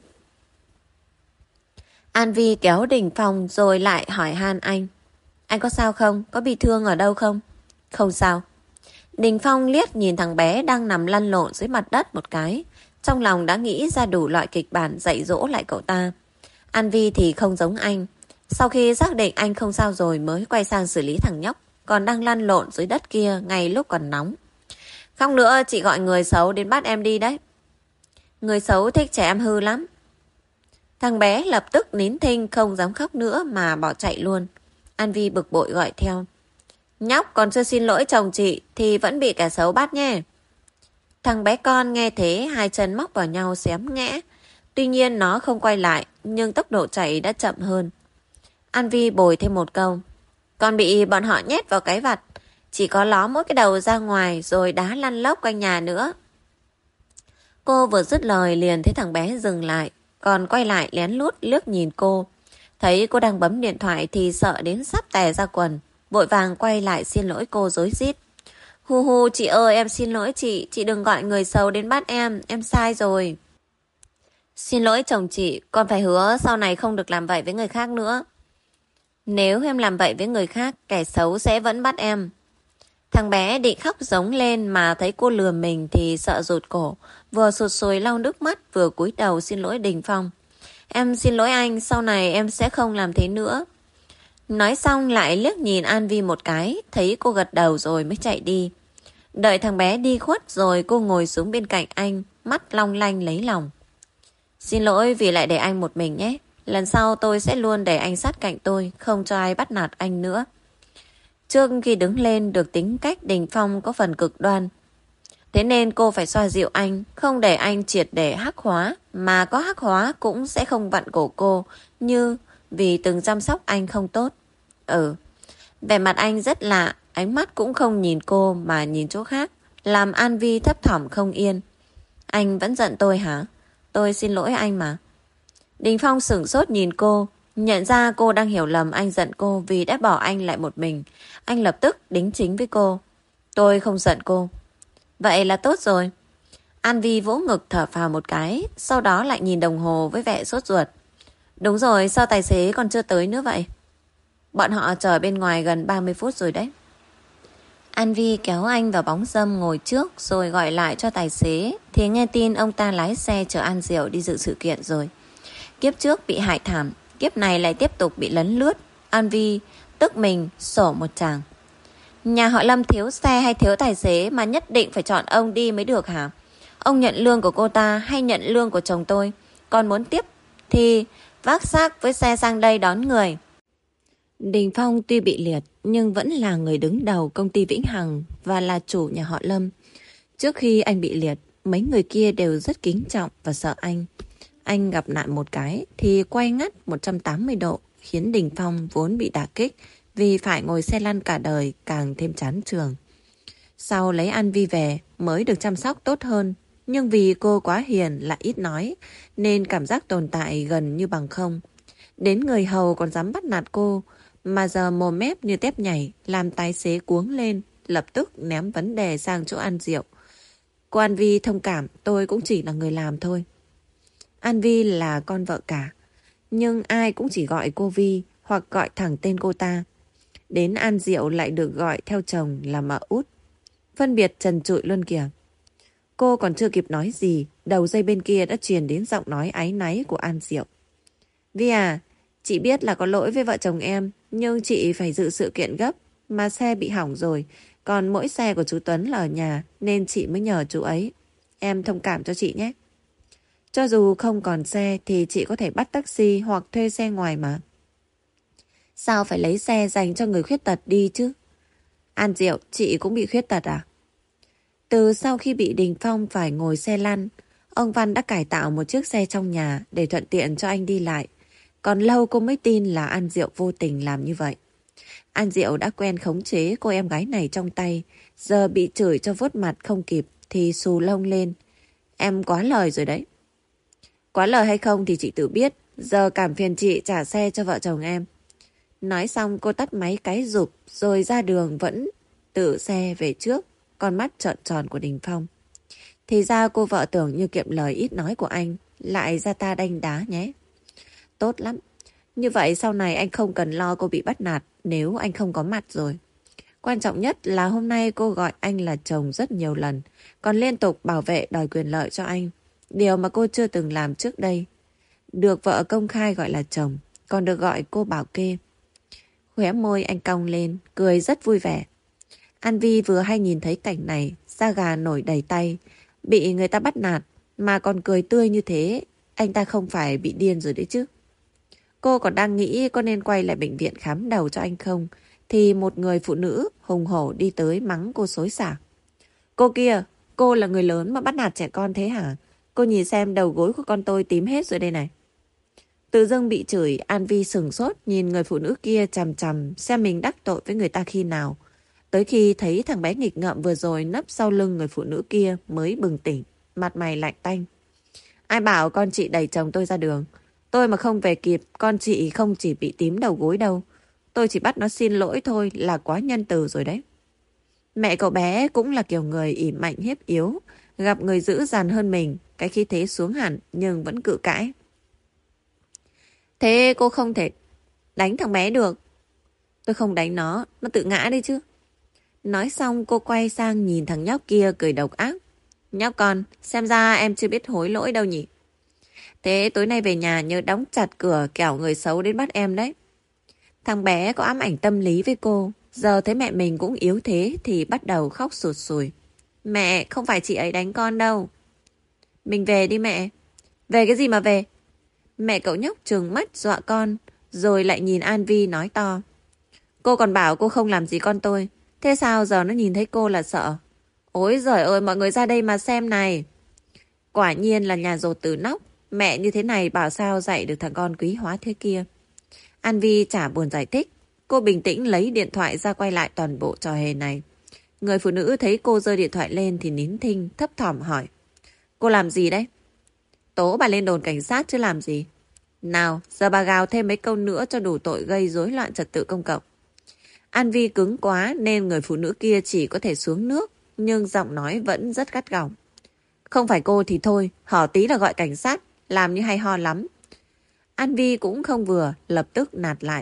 An Vi kéo Đình Phong rồi lại hỏi han anh. Anh có sao không? Có bị thương ở đâu không? Không sao. Đình Phong liếc nhìn thằng bé đang nằm lăn lộn dưới mặt đất một cái. Trong lòng đã nghĩ ra đủ loại kịch bản dạy dỗ lại cậu ta. An Vi thì không giống anh. Sau khi xác định anh không sao rồi mới quay sang xử lý thằng nhóc còn đang lăn lộn dưới đất kia ngay lúc còn nóng. Không nữa, chị gọi người xấu đến bắt em đi đấy. Người xấu thích trẻ em hư lắm. Thằng bé lập tức nín thinh không dám khóc nữa mà bỏ chạy luôn. An Vi bực bội gọi theo. Nhóc còn chưa xin lỗi chồng chị thì vẫn bị kẻ xấu bắt nhé. Thằng bé con nghe thế hai chân móc vào nhau xém nghẽ. Tuy nhiên nó không quay lại nhưng tốc độ chạy đã chậm hơn. An Vi bồi thêm một câu. Còn bị bọn họ nhét vào cái vặt. Chỉ có ló mỗi cái đầu ra ngoài rồi đá lăn lóc quanh nhà nữa. Cô vừa dứt lời liền thấy thằng bé dừng lại. Còn quay lại lén lút liếc nhìn cô. Thấy cô đang bấm điện thoại thì sợ đến sắp tè ra quần. Vội vàng quay lại xin lỗi cô rối rít. Hu hu, chị ơi, em xin lỗi chị đừng gọi người xấu đến bắt em sai rồi. Xin lỗi chồng chị, con phải hứa sau này không được làm vậy với người khác nữa. Nếu em làm vậy với người khác, kẻ xấu sẽ vẫn bắt em. Thằng bé định khóc giống lên mà thấy cô lừa mình thì sợ rụt cổ, vừa sụt sùi lau nước mắt vừa cúi đầu xin lỗi Đình Phong. Em xin lỗi anh, sau này em sẽ không làm thế nữa. Nói xong lại liếc nhìn An Vi một cái, thấy cô gật đầu rồi mới chạy đi. Đợi thằng bé đi khuất rồi cô ngồi xuống bên cạnh anh, mắt long lanh lấy lòng. Xin lỗi vì lại để anh một mình nhé. Lần sau tôi sẽ luôn để anh sát cạnh tôi, không cho ai bắt nạt anh nữa. Trước khi đứng lên được tính cách Đình Phong có phần cực đoan. Thế nên cô phải xoa dịu anh, không để anh triệt để hắc hóa, mà có hắc hóa cũng sẽ không vặn cổ cô, như vì từng chăm sóc anh không tốt. Vẻ mặt anh rất lạ, ánh mắt cũng không nhìn cô mà nhìn chỗ khác, làm An Vi thấp thỏm không yên. Anh vẫn giận tôi hả? Tôi xin lỗi anh mà. Đình Phong sửng sốt nhìn cô, nhận ra cô đang hiểu lầm anh giận cô vì đã bỏ anh lại một mình. Anh lập tức đính chính với cô. Tôi không giận cô. Vậy là tốt rồi. An Vi vỗ ngực thở phào một cái, sau đó lại nhìn đồng hồ với vẻ sốt ruột. Đúng rồi, sao tài xế còn chưa tới nữa vậy? Bọn họ chờ bên ngoài gần 30 phút rồi đấy. An Vi kéo anh vào bóng râm ngồi trước rồi gọi lại cho tài xế thì nghe tin ông ta lái xe chở An Diệu đi dự sự kiện rồi. Kiếp trước bị hại thảm, kiếp này lại tiếp tục bị lấn lướt. An Vi tức mình sổ một tràng. Nhà họ Lâm thiếu xe hay thiếu tài xế mà nhất định phải chọn ông đi mới được hả? Ông nhận lương của cô ta hay nhận lương của chồng tôi? Còn muốn tiếp thì vác xác với xe sang đây đón người. Đình Phong tuy bị liệt nhưng vẫn là người đứng đầu công ty Vĩnh Hằng và là chủ nhà họ Lâm. Trước khi anh bị liệt, mấy người kia đều rất kính trọng và sợ anh. Anh gặp nạn một cái thì quay ngắt 180 độ, khiến Đình Phong vốn bị đả kích vì phải ngồi xe lăn cả đời càng thêm chán trường. Sau lấy An Vi về mới được chăm sóc tốt hơn, nhưng vì cô quá hiền lại ít nói nên cảm giác tồn tại gần như bằng không. Đến người hầu còn dám bắt nạt cô, mà giờ mồm mép như tép nhảy làm tài xế cuống lên, lập tức ném vấn đề sang chỗ An Diệu. Cô An Vi thông cảm, tôi cũng chỉ là người làm thôi. An Vi là con vợ cả, nhưng ai cũng chỉ gọi cô Vi hoặc gọi thẳng tên cô ta. Đến An Diệu lại được gọi theo chồng là mợ út. Phân biệt trần trụi luôn kìa. Cô còn chưa kịp nói gì, đầu dây bên kia đã truyền đến giọng nói áy náy của An Diệu. Vi à, chị biết là có lỗi với vợ chồng em, nhưng chị phải dự sự kiện gấp, mà xe bị hỏng rồi, còn mỗi xe của chú Tuấn là ở nhà, nên chị mới nhờ chú ấy. Em thông cảm cho chị nhé. Cho dù không còn xe thì chị có thể bắt taxi hoặc thuê xe ngoài mà. Sao phải lấy xe dành cho người khuyết tật đi chứ? An Diệu, chị cũng bị khuyết tật à? Từ sau khi bị Đình Phong phải ngồi xe lăn, ông Văn đã cải tạo một chiếc xe trong nhà để thuận tiện cho anh đi lại. Còn lâu cô mới tin là An Diệu vô tình làm như vậy. An Diệu đã quen khống chế cô em gái này trong tay, giờ bị chửi cho vuốt mặt không kịp thì xù lông lên. Em quá lời rồi đấy. Quá lời hay không thì chị tự biết, giờ cảm phiền chị trả xe cho vợ chồng em. Nói xong cô tắt máy cái rụp rồi ra đường vẫn tự xe về trước, con mắt trợn tròn của Đình Phong. Thì ra cô vợ tưởng như kiệm lời ít nói của anh, lại ra ta đanh đá nhé. Tốt lắm. Như vậy sau này anh không cần lo cô bị bắt nạt nếu anh không có mặt rồi. Quan trọng nhất là hôm nay cô gọi anh là chồng rất nhiều lần, còn liên tục bảo vệ đòi quyền lợi cho anh. Điều mà cô chưa từng làm trước đây. Được vợ công khai gọi là chồng, còn được gọi cô bảo kê. Khóe môi anh cong lên, cười rất vui vẻ. An Vi vừa hay nhìn thấy cảnh này, da gà nổi đầy tay. Bị người ta bắt nạt, mà còn cười tươi như thế, anh ta không phải bị điên rồi đấy chứ. Cô còn đang nghĩ có nên quay lại bệnh viện khám đầu cho anh không, thì một người phụ nữ hùng hổ đi tới mắng cô xối xả. Cô kia, cô là người lớn mà bắt nạt trẻ con thế hả? Cô nhìn xem đầu gối của con tôi tím hết rồi đây này. Tự dưng bị chửi, An Vi sửng sốt nhìn người phụ nữ kia chằm chằm xem mình đắc tội với người ta khi nào. Tới khi thấy thằng bé nghịch ngợm vừa rồi nấp sau lưng người phụ nữ kia mới bừng tỉnh, mặt mày lạnh tanh. Ai bảo con chị đẩy chồng tôi ra đường? Tôi mà không về kịp, con chị không chỉ bị tím đầu gối đâu. Tôi chỉ bắt nó xin lỗi thôi là quá nhân từ rồi đấy. Mẹ cậu bé cũng là kiểu người ỷ mạnh hiếp yếu, gặp người dữ dằn hơn mình, cái khí thế xuống hẳn nhưng vẫn cự cãi. Thế cô không thể đánh thằng bé được. Tôi không đánh nó tự ngã đi chứ. Nói xong cô quay sang nhìn thằng nhóc kia cười độc ác. Nhóc con, xem ra em chưa biết hối lỗi đâu nhỉ. Thế tối nay về nhà nhớ đóng chặt cửa kẻo người xấu đến bắt em đấy. Thằng bé có ám ảnh tâm lý với cô. Giờ thấy mẹ mình cũng yếu thế thì bắt đầu khóc sụt sùi. Mẹ, không phải chị ấy đánh con đâu. Mình về đi mẹ. Về cái gì mà về? Mẹ cậu nhóc trừng mắt dọa con, rồi lại nhìn An Vi nói to. Cô còn bảo cô không làm gì con tôi. Thế sao giờ nó nhìn thấy cô là sợ? Ôi giời ơi, mọi người ra đây mà xem này. Quả nhiên là nhà dột từ nóc. Mẹ như thế này bảo sao dạy được thằng con quý hóa thế kia. An Vi chả buồn giải thích. Cô bình tĩnh lấy điện thoại ra quay lại toàn bộ trò hề này. Người phụ nữ thấy cô giơ điện thoại lên thì nín thinh, thấp thỏm hỏi. Cô làm gì đấy? Tố bà lên đồn cảnh sát chứ làm gì. Nào, giờ bà gào thêm mấy câu nữa cho đủ tội gây rối loạn trật tự công cộng. An Vi cứng quá nên người phụ nữ kia chỉ có thể xuống nước, nhưng giọng nói vẫn rất gắt gỏng. Không phải cô thì thôi, hở tí là gọi cảnh sát, làm như hay ho lắm. An Vi cũng không vừa, lập tức nạt lại.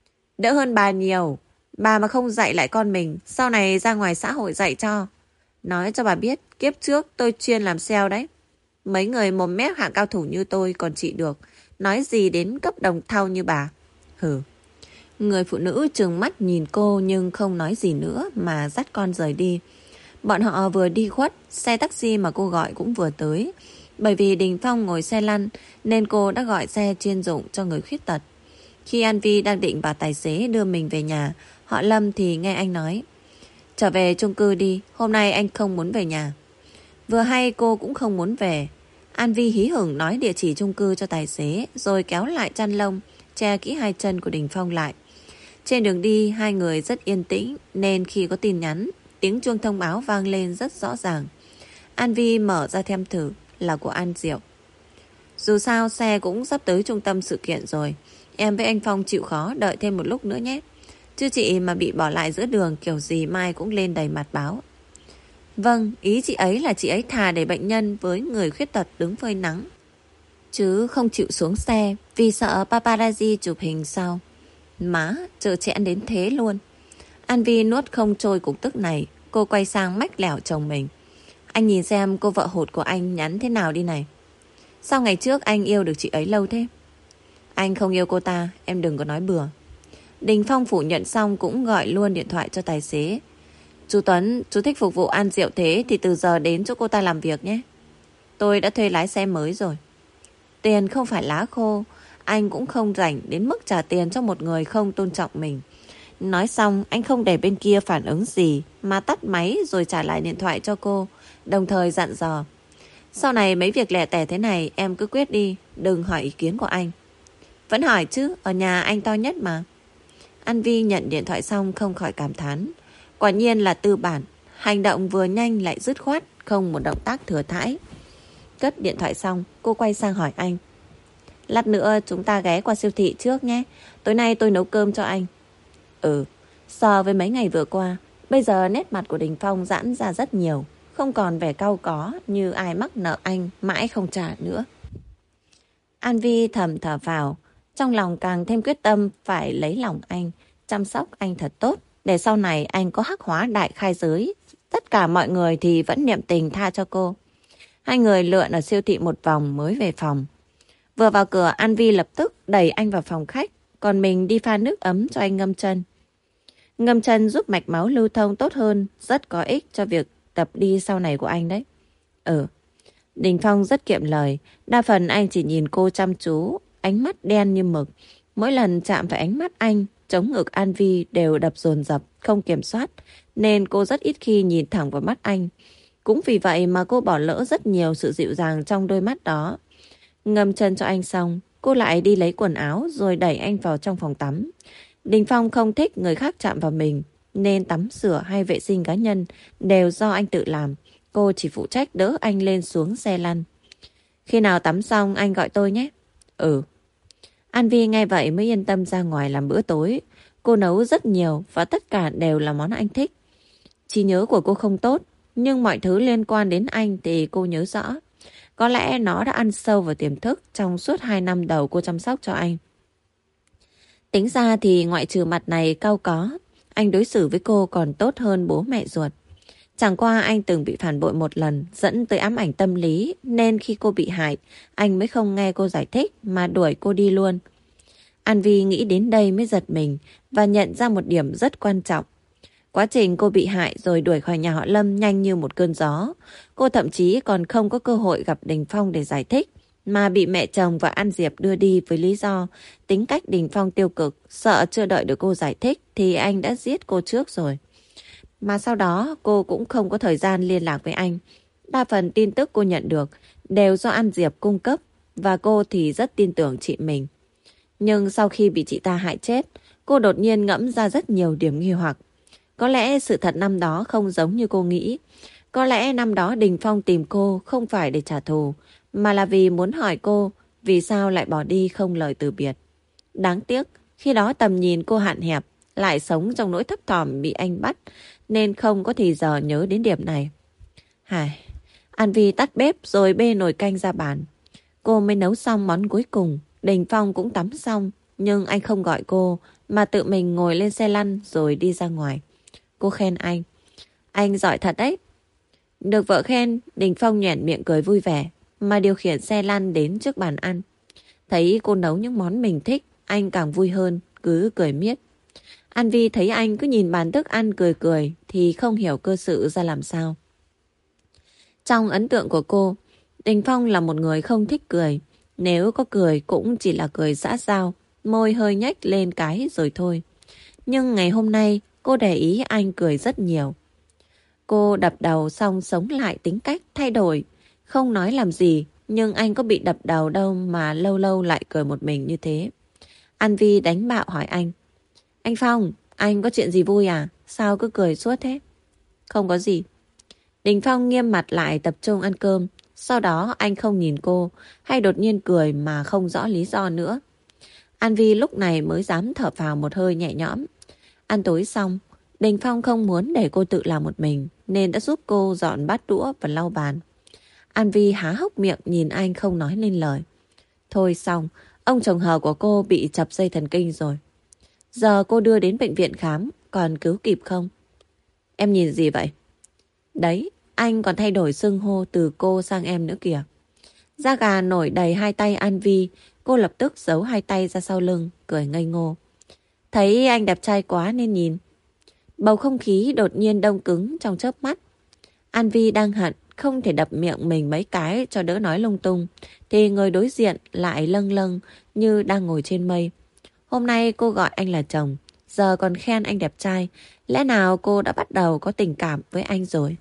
Đỡ hơn bà nhiều, bà mà không dạy lại con mình, sau này ra ngoài xã hội dạy cho. Nói cho bà biết, kiếp trước tôi chuyên làm sale đấy. Mấy người mồm mép hạng cao thủ như tôi còn trị được, nói gì đến cấp đồng thau như bà. Hừ. Người phụ nữ trừng mắt nhìn cô nhưng không nói gì nữa mà dắt con rời đi. Bọn họ vừa đi khuất, xe taxi mà cô gọi cũng vừa tới. Bởi vì Đình Phong ngồi xe lăn nên cô đã gọi xe chuyên dụng cho người khuyết tật. Khi An Vi đang định bảo tài xế đưa mình về nhà, họ Lâm thì nghe anh nói. Trở về chung cư đi, hôm nay anh không muốn về nhà. Vừa hay cô cũng không muốn về. An Vi hí hửng nói địa chỉ chung cư cho tài xế, rồi kéo lại chăn lông, che kỹ hai chân của Đình Phong lại. Trên đường đi, hai người rất yên tĩnh, nên khi có tin nhắn, tiếng chuông thông báo vang lên rất rõ ràng. An Vi mở ra xem thử, là của An Diệu. Dù sao, xe cũng sắp tới trung tâm sự kiện rồi. Em với anh Phong chịu khó đợi thêm một lúc nữa nhé. Chứ chị mà bị bỏ lại giữa đường kiểu gì mai cũng lên đầy mặt báo. Vâng, ý chị ấy là chị ấy thà để bệnh nhân với người khuyết tật đứng phơi nắng, chứ không chịu xuống xe vì sợ paparazzi chụp hình sao. Má, trơ trẽn đến thế luôn. An Vi nuốt không trôi cục tức này. Cô quay sang mách lẻo chồng mình. Anh nhìn xem cô vợ hột của anh nhắn thế nào đi này. Sao ngày trước anh yêu được chị ấy lâu thế? Anh không yêu cô ta, em đừng có nói bừa. Đình Phong phủ nhận xong cũng gọi luôn điện thoại cho tài xế. Chú Tuấn, chú thích phục vụ An Diệu thế thì từ giờ đến chỗ cô ta làm việc nhé. Tôi đã thuê lái xe mới rồi. Tiền không phải lá khô, anh cũng không rảnh đến mức trả tiền cho một người không tôn trọng mình. Nói xong, anh không để bên kia phản ứng gì mà tắt máy rồi trả lại điện thoại cho cô, đồng thời dặn dò. Sau này mấy việc lẻ tẻ thế này em cứ quyết đi, đừng hỏi ý kiến của anh. Vẫn hỏi chứ, ở nhà anh to nhất mà. An Vi nhận điện thoại xong không khỏi cảm thán. Quả nhiên là tư bản, hành động vừa nhanh lại dứt khoát, không một động tác thừa thãi. Cất điện thoại xong, cô quay sang hỏi anh. Lát nữa chúng ta ghé qua siêu thị trước nhé. Tối nay tôi nấu cơm cho anh. So với mấy ngày vừa qua, bây giờ nét mặt của Đình Phong giãn ra rất nhiều, không còn vẻ cau có như ai mắc nợ anh mãi không trả nữa. An Vi thầm thở vào, trong lòng càng thêm quyết tâm phải lấy lòng anh, chăm sóc anh thật tốt, để sau này anh có hắc hóa đại khai giới, tất cả mọi người thì vẫn niệm tình tha cho cô. Hai người lượn ở siêu thị một vòng mới về phòng. Vừa vào cửa, An Vi lập tức đẩy anh vào phòng khách, còn mình đi pha nước ấm cho anh ngâm chân. Ngâm chân giúp mạch máu lưu thông tốt hơn, rất có ích cho việc tập đi sau này của anh đấy. Đình Phong rất kiệm lời, đa phần anh chỉ nhìn cô chăm chú, ánh mắt đen như mực. Mỗi lần chạm phải ánh mắt anh, chống ngực An Vi đều đập dồn dập, không kiểm soát, nên cô rất ít khi nhìn thẳng vào mắt anh. Cũng vì vậy mà cô bỏ lỡ rất nhiều sự dịu dàng trong đôi mắt đó. Ngâm chân cho anh xong, cô lại đi lấy quần áo rồi đẩy anh vào trong phòng tắm. Đình Phong không thích người khác chạm vào mình, nên tắm rửa hay vệ sinh cá nhân đều do anh tự làm. Cô chỉ phụ trách đỡ anh lên xuống xe lăn. Khi nào tắm xong anh gọi tôi nhé. An Vi nghe vậy mới yên tâm ra ngoài làm bữa tối. Cô nấu rất nhiều và tất cả đều là món anh thích. Trí nhớ của cô không tốt, nhưng mọi thứ liên quan đến anh thì cô nhớ rõ. Có lẽ nó đã ăn sâu vào tiềm thức trong suốt 2 năm đầu cô chăm sóc cho anh. Tính ra thì ngoại trừ mặt này cau có, anh đối xử với cô còn tốt hơn bố mẹ ruột. Chẳng qua anh từng bị phản bội một lần, dẫn tới ám ảnh tâm lý, nên khi cô bị hại, anh mới không nghe cô giải thích mà đuổi cô đi luôn. An Vi nghĩ đến đây mới giật mình và nhận ra một điểm rất quan trọng. Quá trình cô bị hại rồi đuổi khỏi nhà họ Lâm nhanh như một cơn gió. Cô thậm chí còn không có cơ hội gặp Đình Phong để giải thích, mà bị mẹ chồng và An Diệp đưa đi với lý do tính cách Đình Phong tiêu cực, sợ chưa đợi được cô giải thích thì anh đã giết cô trước rồi. Mà sau đó cô cũng không có thời gian liên lạc với anh. Đa phần tin tức cô nhận được đều do An Diệp cung cấp và cô thì rất tin tưởng chị mình. Nhưng sau khi bị chị ta hại chết, cô đột nhiên ngẫm ra rất nhiều điểm nghi hoặc. Có lẽ sự thật năm đó không giống như cô nghĩ. Có lẽ năm đó Đình Phong tìm cô không phải để trả thù, mà là vì muốn hỏi cô vì sao lại bỏ đi không lời từ biệt. Đáng tiếc, khi đó tầm nhìn cô hạn hẹp, lại sống trong nỗi thấp thỏm bị anh bắt, nên không có thì giờ nhớ đến điểm này. An Vi tắt bếp rồi bê nồi canh ra bàn. Cô mới nấu xong món cuối cùng. Đình Phong cũng tắm xong, nhưng anh không gọi cô, mà tự mình ngồi lên xe lăn rồi đi ra ngoài. Cô khen anh. Anh giỏi thật đấy. Được vợ khen, Đình Phong nhoẻn miệng cười vui vẻ, mà điều khiển xe lăn đến trước bàn ăn. Thấy cô nấu những món mình thích, anh càng vui hơn, cứ cười miết. An Vi thấy anh cứ nhìn bàn thức ăn cười cười thì không hiểu cơ sự ra làm sao. Trong ấn tượng của cô, Đình Phong là một người không thích cười. Nếu có cười cũng chỉ là cười xã giao, môi hơi nhếch lên cái rồi thôi. Nhưng ngày hôm nay cô để ý anh cười rất nhiều. Cô đập đầu xong sống lại tính cách thay đổi. Không nói làm gì, nhưng anh có bị đập đầu đâu mà lâu lâu lại cười một mình như thế. An Vi đánh bạo hỏi anh. Anh Phong, anh có chuyện gì vui à? Sao cứ cười suốt thế? Không có gì. Đình Phong nghiêm mặt lại tập trung ăn cơm. Sau đó anh không nhìn cô, hay đột nhiên cười mà không rõ lý do nữa. An Vi lúc này mới dám thở phào một hơi nhẹ nhõm. Ăn tối xong, Đình Phong không muốn để cô tự làm một mình, nên đã giúp cô dọn bát đũa và lau bàn. An Vi há hốc miệng nhìn anh không nói nên lời. Thôi xong, ông chồng hờ của cô bị chập dây thần kinh rồi. Giờ cô đưa đến bệnh viện khám, còn cứu kịp không? Em nhìn gì vậy? Đấy, anh còn thay đổi xưng hô từ cô sang em nữa kìa. Da gà nổi đầy hai tay An Vi, cô lập tức giấu hai tay ra sau lưng, cười ngây ngô. Thấy anh đẹp trai quá nên nhìn. Bầu không khí đột nhiên đông cứng trong chớp mắt. An Vi đang hận, không thể đập miệng mình mấy cái cho đỡ nói lung tung, thì người đối diện lại lâng lâng như đang ngồi trên mây. Hôm nay cô gọi anh là chồng, giờ còn khen anh đẹp trai. Lẽ nào cô đã bắt đầu có tình cảm với anh rồi?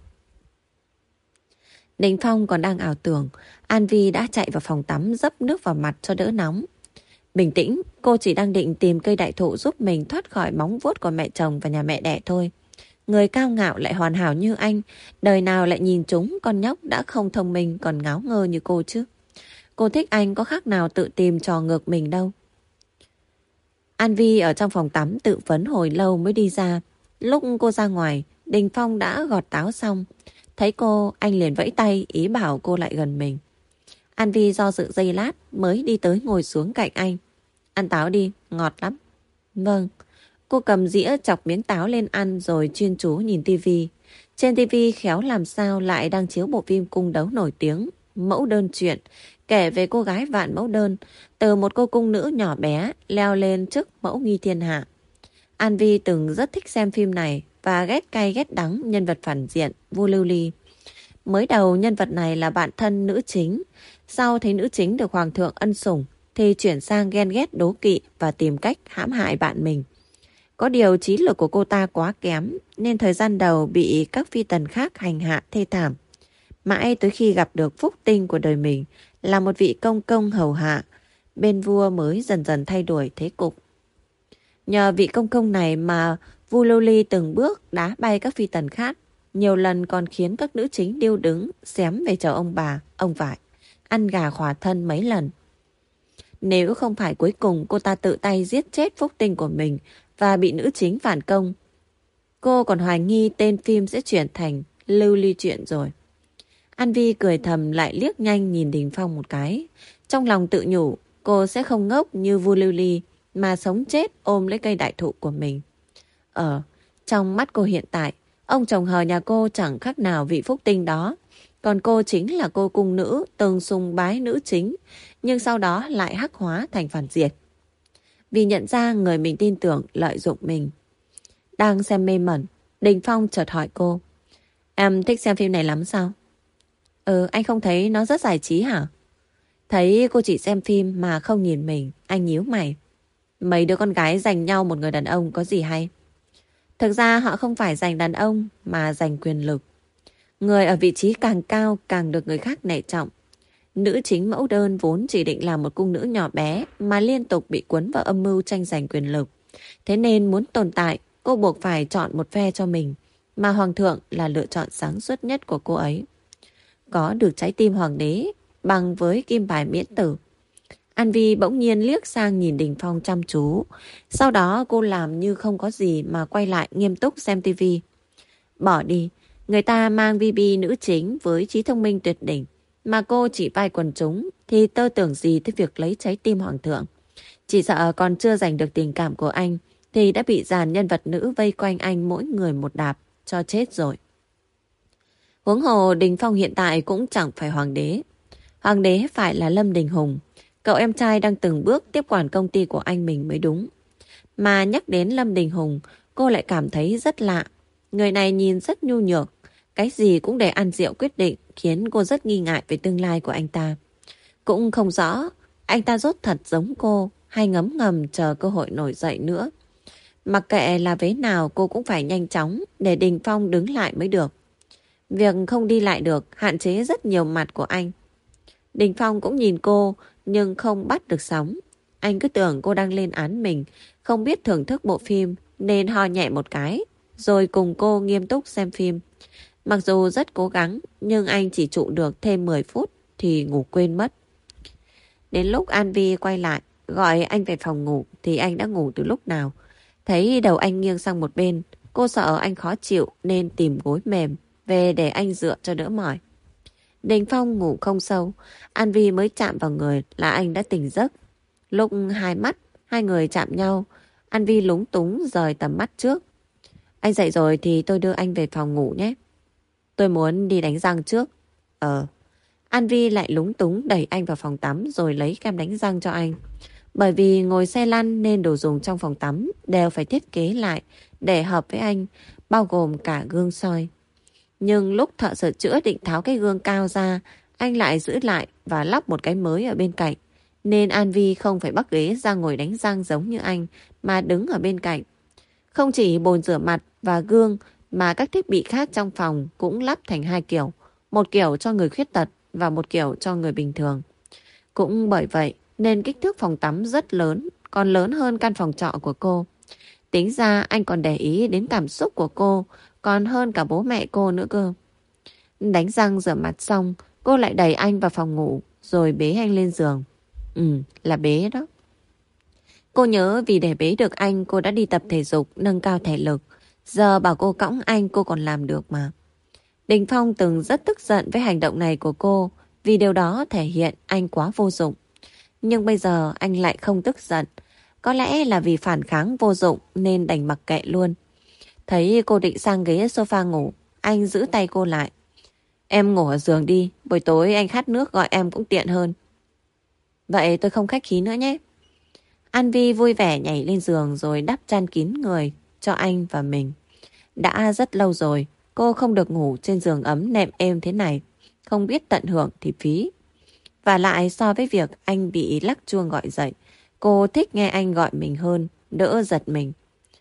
Đình Phong còn đang ảo tưởng, An Vi đã chạy vào phòng tắm dấp nước vào mặt cho đỡ nóng. Bình tĩnh, cô chỉ đang định tìm cây đại thụ giúp mình thoát khỏi móng vuốt của mẹ chồng và nhà mẹ đẻ thôi. Người cao ngạo lại hoàn hảo như anh, đời nào lại nhìn chúng con nhóc đã không thông minh còn ngáo ngơ như cô chứ. Cô thích anh có khác nào tự tìm trò ngược mình đâu. An Vi ở trong phòng tắm tự vấn hồi lâu mới đi ra. Lúc cô ra ngoài, Đình Phong đã gọt táo xong. Thấy cô, anh liền vẫy tay ý bảo cô lại gần mình. An Vi do dự giây lát mới đi tới ngồi xuống cạnh anh. Ăn táo đi, ngọt lắm. Vâng. Cô cầm dĩa chọc miếng táo lên ăn rồi chuyên chú nhìn tivi. Trên TV khéo làm sao lại đang chiếu bộ phim cung đấu nổi tiếng Mẫu Đơn Chuyện, kể về cô gái vạn mẫu đơn, từ một cô cung nữ nhỏ bé leo lên chức mẫu nghi thiên hạ. An Vi từng rất thích xem phim này và ghét cay ghét đắng nhân vật phản diện Vu Lưu Ly. Mới đầu nhân vật này là bạn thân nữ chính, sau thấy nữ chính được hoàng thượng ân sủng thì chuyển sang ghen ghét đố kỵ và tìm cách hãm hại bạn mình. Có điều trí lực của cô ta quá kém nên thời gian đầu bị các phi tần khác hành hạ thê thảm. Mãi tới khi gặp được phúc tinh của đời mình là một vị công công hầu hạ, bên vua mới dần dần thay đổi thế cục. Nhờ vị công công này mà Vu Lưu Ly từng bước đá bay các phi tần khác, nhiều lần còn khiến các nữ chính điêu đứng xém về chầu ông bà, ông vải, ăn gà khỏa thân mấy lần. Nếu không phải cuối cùng cô ta tự tay giết chết phúc tinh của mình và bị nữ chính phản công, cô còn hoài nghi tên phim sẽ chuyển thành Lưu Ly Chuyện rồi. An Vi cười thầm lại liếc nhanh nhìn Đình Phong một cái. Trong lòng tự nhủ cô sẽ không ngốc như Vu Lưu Ly mà sống chết ôm lấy cây đại thụ của mình. Trong mắt cô hiện tại, ông chồng hờ nhà cô chẳng khác nào vị phúc tinh đó. Còn cô chính là cô cung nữ từng sùng bái nữ chính, nhưng sau đó lại hắc hóa thành phản diệt. Vì nhận ra người mình tin tưởng lợi dụng mình. Đang xem mê mẩn, Đình Phong chợt hỏi cô: Em thích xem phim này lắm sao? Anh không thấy nó rất giải trí hả? Thấy cô chỉ xem phim mà không nhìn mình, anh nhíu mày. Mấy đứa con gái giành nhau một người đàn ông có gì hay? Thực ra họ không phải giành đàn ông mà giành quyền lực. Người ở vị trí càng cao càng được người khác nể trọng. Nữ chính mẫu đơn vốn chỉ định là một cung nữ nhỏ bé mà liên tục bị cuốn vào âm mưu tranh giành quyền lực. Thế nên muốn tồn tại, cô buộc phải chọn một phe cho mình, mà hoàng thượng là lựa chọn sáng suốt nhất của cô ấy. Có được trái tim hoàng đế bằng với kim bài miễn tử. An Vi bỗng nhiên liếc sang nhìn Đình Phong chăm chú. Sau đó cô làm như không có gì mà quay lại nghiêm túc xem tivi. Bỏ đi, người ta mang VB nữ chính với trí thông minh tuyệt đỉnh, mà cô chỉ vai quần chúng thì tơ tưởng gì tới việc lấy trái tim hoàng thượng. Chỉ sợ còn chưa giành được tình cảm của anh thì đã bị dàn nhân vật nữ vây quanh anh mỗi người một đạp cho chết rồi. Huống hồ Đình Phong hiện tại cũng chẳng phải hoàng đế. Hoàng đế phải là Lâm Đình Hùng, cậu em trai đang từng bước tiếp quản công ty của anh mình mới đúng. Mà nhắc đến Lâm Đình Hùng, cô lại cảm thấy rất lạ. Người này nhìn rất nhu nhược, cái gì cũng để ăn rượu quyết định, khiến cô rất nghi ngại về tương lai của anh ta. Cũng không rõ anh ta rốt thật giống cô hay ngấm ngầm chờ cơ hội nổi dậy nữa. Mặc kệ là vế nào cô cũng phải nhanh chóng để Đình Phong đứng lại mới được. Việc không đi lại được hạn chế rất nhiều mặt của anh. Đình Phong cũng nhìn cô nhưng không bắt được sóng. Anh cứ tưởng cô đang lên án mình, không biết thưởng thức bộ phim nên ho nhẹ một cái, rồi cùng cô nghiêm túc xem phim. Mặc dù rất cố gắng nhưng anh chỉ trụ được thêm 10 phút thì ngủ quên mất. Đến lúc An Vi quay lại gọi anh về phòng ngủ thì anh đã ngủ từ lúc nào. Thấy đầu anh nghiêng sang một bên, cô sợ anh khó chịu nên tìm gối mềm về để anh dựa cho đỡ mỏi. Đình Phong ngủ không sâu, An Vi mới chạm vào người là anh đã tỉnh giấc. Lúc hai người chạm nhau, An Vi lúng túng rời tầm mắt trước. Anh dậy rồi thì tôi đưa anh về phòng ngủ nhé. Tôi muốn đi đánh răng trước. An Vi lại lúng túng đẩy anh vào phòng tắm rồi lấy kem đánh răng cho anh. Bởi vì ngồi xe lăn nên đồ dùng trong phòng tắm đều phải thiết kế lại để hợp với anh, bao gồm cả gương soi. Nhưng lúc thợ sửa chữa định tháo cái gương cao ra, anh lại giữ lại và lắp một cái mới ở bên cạnh. Nên An Vi không phải bắc ghế ra ngồi đánh răng giống như anh, mà đứng ở bên cạnh. Không chỉ bồn rửa mặt và gương, mà các thiết bị khác trong phòng cũng lắp thành hai kiểu. Một kiểu cho người khuyết tật và một kiểu cho người bình thường. Cũng bởi vậy nên kích thước phòng tắm rất lớn, còn lớn hơn căn phòng trọ của cô. Tính ra anh còn để ý đến cảm xúc của cô, còn hơn cả bố mẹ cô nữa cơ. Đánh răng rửa mặt xong, cô lại đẩy anh vào phòng ngủ, rồi bế anh lên giường. Là bế đó. Cô nhớ vì để bế được anh, cô đã đi tập thể dục, nâng cao thể lực. Giờ bảo cô cõng anh, cô còn làm được mà. Đình Phong từng rất tức giận với hành động này của cô, vì điều đó thể hiện anh quá vô dụng. Nhưng bây giờ anh lại không tức giận. Có lẽ là vì phản kháng vô dụng nên đành mặc kệ luôn. Thấy cô định sang ghế sofa ngủ, Anh giữ tay cô lại. Em ngủ ở giường đi, buổi tối anh khát nước gọi em cũng tiện hơn. Vậy tôi không khách khí nữa nhé. An Vi vui vẻ nhảy lên giường rồi đắp chăn kín người cho anh và mình. Đã rất lâu rồi, cô không được ngủ trên giường ấm nệm êm thế này. Không biết tận hưởng thì phí. Và lại so với việc anh bị lắc chuông gọi dậy, cô thích nghe anh gọi mình hơn, đỡ giật mình.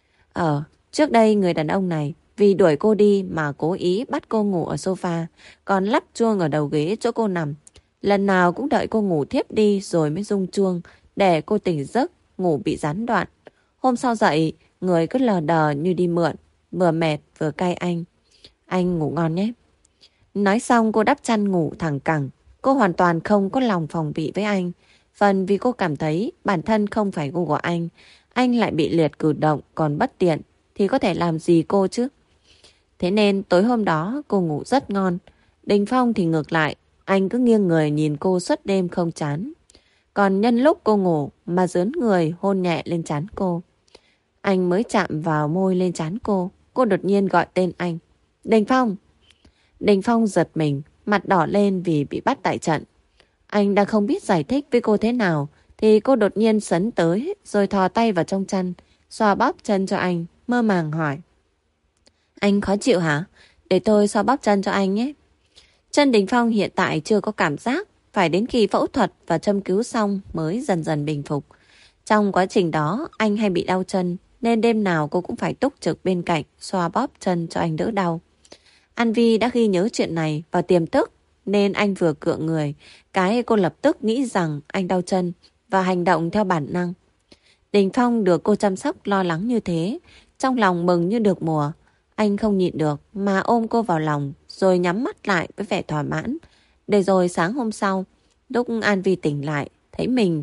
Trước đây người đàn ông này vì đuổi cô đi mà cố ý bắt cô ngủ ở sofa, còn lắp chuông ở đầu ghế chỗ cô nằm. Lần nào cũng đợi cô ngủ thiếp đi rồi mới rung chuông để cô tỉnh giấc, ngủ bị gián đoạn. Hôm sau dậy, người cứ lờ đờ như đi mượn, vừa mệt vừa cay anh. Anh ngủ ngon nhé. Nói xong cô đắp chăn ngủ thẳng cẳng. Cô hoàn toàn không có lòng phòng bị với anh. Phần vì cô cảm thấy bản thân không phải gu của anh. Anh lại bị liệt cử động còn bất tiện thì có thể làm gì cô chứ. Thế nên tối hôm đó cô ngủ rất ngon. Đình Phong thì ngược lại. Anh cứ nghiêng người nhìn cô suốt đêm không chán. Còn nhân lúc cô ngủ mà dướn người hôn nhẹ lên trán cô. Anh mới chạm vào môi lên trán cô. Cô đột nhiên gọi tên anh. Đình Phong! Đình Phong giật mình, mặt đỏ lên vì bị bắt tại trận. Anh đang không biết giải thích với cô thế nào, thì cô đột nhiên sấn tới, rồi thò tay vào trong chăn, xoa bóp chân cho anh, mơ màng hỏi. Anh khó chịu hả? Để tôi xoa bóp chân cho anh nhé. Chân Đình Phong hiện tại chưa có cảm giác, phải đến khi phẫu thuật và châm cứu xong mới dần dần bình phục. Trong quá trình đó, anh hay bị đau chân, nên đêm nào cô cũng phải túc trực bên cạnh, xoa bóp chân cho anh đỡ đau. An Vi đã ghi nhớ chuyện này vào tiềm thức, nên anh vừa cựa người, cái cô lập tức nghĩ rằng anh đau chân và hành động theo bản năng. Đình Phong được cô chăm sóc lo lắng như thế, trong lòng mừng như được mùa. Anh không nhịn được mà ôm cô vào lòng rồi nhắm mắt lại với vẻ thỏa mãn. Để rồi sáng hôm sau, lúc An Vi tỉnh lại, thấy mình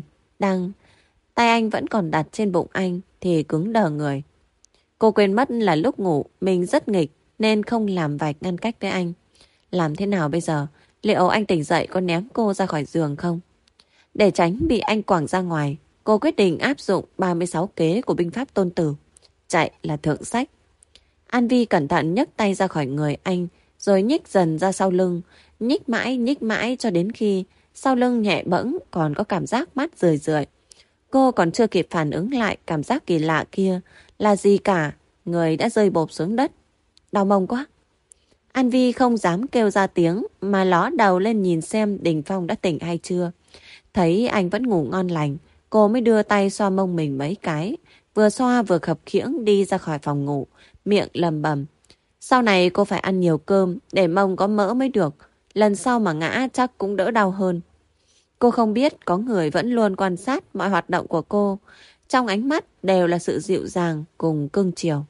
tay anh vẫn còn đặt trên bụng anh thì cứng đờ người. Cô quên mất là lúc ngủ mình rất nghịch nên không làm vạch ngăn cách với anh. Làm thế nào bây giờ? Liệu anh tỉnh dậy có ném cô ra khỏi giường không? Để tránh bị anh quẳng ra ngoài, cô quyết định áp dụng 36 kế của binh pháp Tôn Tử. Chạy là thượng sách. An Vi cẩn thận nhấc tay ra khỏi người anh, rồi nhích dần ra sau lưng, nhích mãi cho đến khi sau lưng nhẹ bẫng còn có cảm giác mát rười rượi. Cô còn chưa kịp phản ứng lại cảm giác kỳ lạ kia là gì cả, người đã rơi bộp xuống đất. Đau mông quá. An Vi không dám kêu ra tiếng mà ló đầu lên nhìn xem Đình Phong đã tỉnh hay chưa. Thấy anh vẫn ngủ ngon lành, cô mới đưa tay xoa mông mình mấy cái, vừa xoa vừa khập khiễng đi ra khỏi phòng ngủ, miệng lầm bầm. Sau này cô phải ăn nhiều cơm để mông có mỡ mới được, lần sau mà ngã chắc cũng đỡ đau hơn. Cô không biết có người vẫn luôn quan sát mọi hoạt động của cô, trong ánh mắt đều là sự dịu dàng cùng cưng chiều.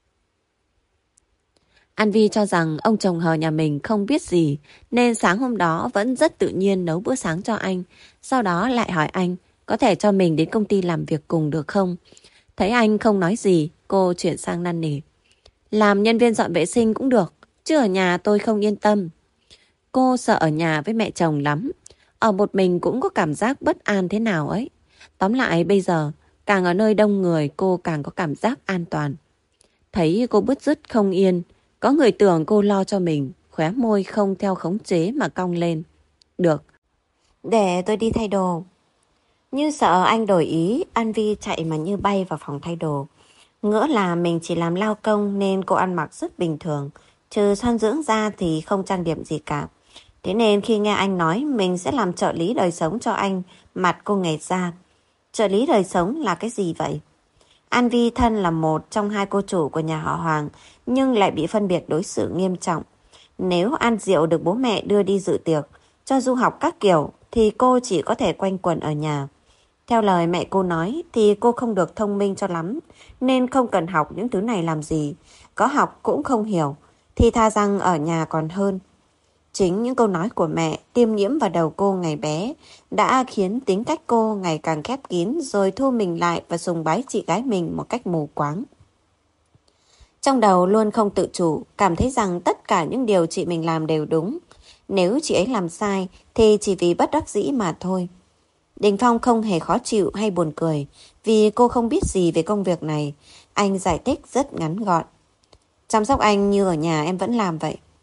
An Vi cho rằng ông chồng hờ nhà mình không biết gì, nên sáng hôm đó vẫn rất tự nhiên nấu bữa sáng cho anh. Sau đó lại hỏi anh có thể cho mình đến công ty làm việc cùng được không. Thấy anh không nói gì, cô chuyển sang năn nỉ. Làm nhân viên dọn vệ sinh cũng được, chứ ở nhà tôi không yên tâm. Cô sợ ở nhà với mẹ chồng lắm. Ở một mình cũng có cảm giác bất an thế nào ấy. Tóm lại bây giờ, càng ở nơi đông người cô càng có cảm giác an toàn. Thấy cô bứt rứt không yên, có người tưởng cô lo cho mình, khóe môi không theo khống chế mà cong lên. Được, để tôi đi thay đồ. Như sợ anh đổi ý, An Vi chạy mà như bay vào phòng thay đồ. Ngỡ là mình chỉ làm lao công nên cô ăn mặc rất bình thường, trừ son dưỡng da thì không trang điểm gì cả. Thế nên khi nghe anh nói mình sẽ làm trợ lý đời sống cho anh, mặt cô nghẹt ra. Trợ lý đời sống là cái gì vậy? An Vi thân là một trong hai cô chủ của nhà họ Hoàng, nhưng lại bị phân biệt đối xử nghiêm trọng. Nếu An Diệu được bố mẹ đưa đi dự tiệc, cho du học các kiểu, thì cô chỉ có thể quanh quẩn ở nhà. Theo lời mẹ cô nói thì cô không được thông minh cho lắm, nên không cần học những thứ này làm gì. Có học cũng không hiểu, thì thà rằng ở nhà còn hơn. Chính những câu nói của mẹ tiêm nhiễm vào đầu cô ngày bé đã khiến tính cách cô ngày càng khép kín, rồi thu mình lại và sùng bái chị gái mình một cách mù quáng. Trong đầu luôn không tự chủ, cảm thấy rằng tất cả những điều chị mình làm đều đúng. Nếu chị ấy làm sai thì chỉ vì bất đắc dĩ mà thôi. Đình Phong không hề khó chịu hay buồn cười vì cô không biết gì về công việc này. Anh giải thích rất ngắn gọn. Chăm sóc anh như ở nhà em vẫn làm vậy.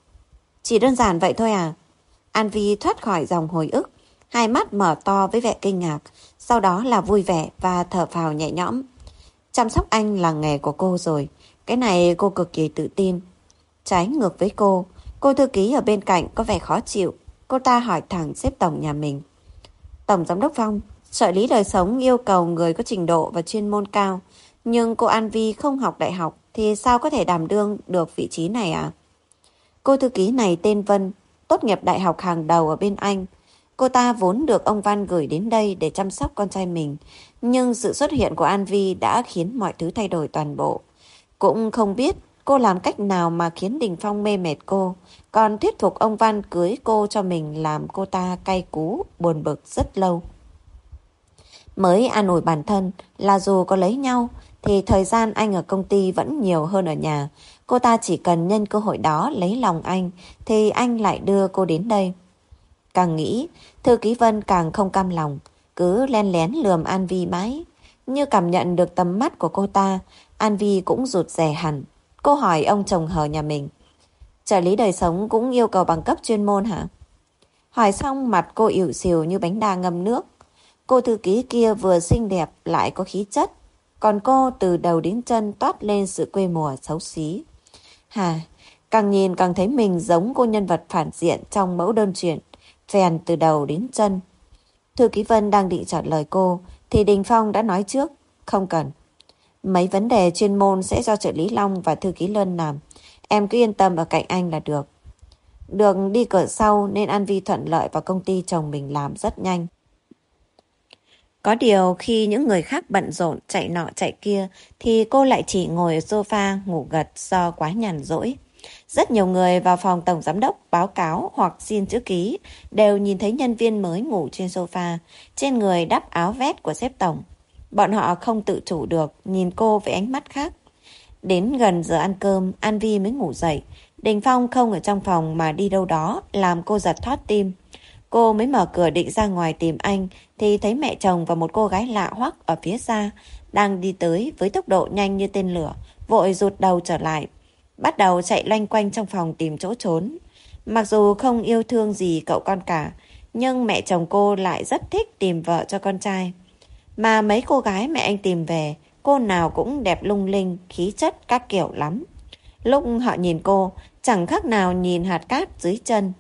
Chỉ đơn giản vậy thôi à? An Vi thoát khỏi dòng hồi ức, hai mắt mở to với vẻ kinh ngạc, sau đó là vui vẻ và thở phào nhẹ nhõm. Chăm sóc anh là nghề của cô rồi, cái này cô cực kỳ tự tin. Trái ngược với cô thư ký ở bên cạnh có vẻ khó chịu. Cô ta hỏi thẳng sếp tổng nhà mình. Tổng giám đốc Phong, trợ lý đời sống yêu cầu người có trình độ và chuyên môn cao, nhưng cô An Vi không học đại học thì sao có thể đảm đương được vị trí này ạ? Cô thư ký này tên Vân, tốt nghiệp đại học hàng đầu ở bên Anh. Cô ta vốn được ông Văn gửi đến đây để chăm sóc con trai mình, nhưng sự xuất hiện của An Vi đã khiến mọi thứ thay đổi toàn bộ. Cũng không biết cô làm cách nào mà khiến Đình Phong mê mệt cô, còn thuyết phục ông Văn cưới cô cho mình làm cô ta cay cú, buồn bực rất lâu. Mới an ủi bản thân là dù có lấy nhau thì thời gian anh ở công ty vẫn nhiều hơn ở nhà. Cô ta chỉ cần nhân cơ hội đó lấy lòng anh thì anh lại đưa cô đến đây. Càng nghĩ, thư ký Vân càng không cam lòng, cứ len lén lườm An Vi mãi. Như cảm nhận được tầm mắt của cô ta, An Vi cũng rụt rè hẳn. Cô hỏi ông chồng hờ nhà mình. Trợ lý đời sống cũng yêu cầu bằng cấp chuyên môn hả? Hỏi xong mặt cô ỉu xìu như bánh đa ngâm nước. Cô thư ký kia vừa xinh đẹp lại có khí chất, còn cô từ đầu đến chân toát lên sự quê mùa xấu xí. Càng nhìn càng thấy mình giống cô nhân vật phản diện trong mẫu đơn truyện, phèn từ đầu đến chân. Thư ký Vân đang định trả lời cô thì Đình Phong đã nói trước. Không cần. Mấy vấn đề chuyên môn sẽ do trợ lý Long và thư ký Lân làm. Em cứ yên tâm ở cạnh anh là được. Được đi cửa sau nên An Vi thuận lợi vào công ty chồng mình làm rất nhanh. Có điều khi những người khác bận rộn chạy nọ chạy kia thì cô lại chỉ ngồi ở sofa ngủ gật do quá nhàn rỗi. Rất nhiều người vào phòng tổng giám đốc báo cáo hoặc xin chữ ký đều nhìn thấy nhân viên mới ngủ trên sofa, trên người đắp áo vest của sếp tổng. Bọn họ không tự chủ được nhìn cô với ánh mắt khác. Đến gần giờ ăn cơm, An Vi mới ngủ dậy. Đình Phong không ở trong phòng mà đi đâu đó làm cô giật thót tim. Cô mới mở cửa định ra ngoài tìm anh thì thấy mẹ chồng và một cô gái lạ hoắc ở phía xa đang đi tới với tốc độ nhanh như tên lửa, vội rụt đầu trở lại, bắt đầu chạy loanh quanh trong phòng tìm chỗ trốn. Mặc dù không yêu thương gì cậu con cả, nhưng mẹ chồng cô lại rất thích tìm vợ cho con trai. Mà mấy cô gái mẹ anh tìm về, cô nào cũng đẹp lung linh, khí chất các kiểu lắm. Lúc họ nhìn cô, chẳng khác nào nhìn hạt cát dưới chân.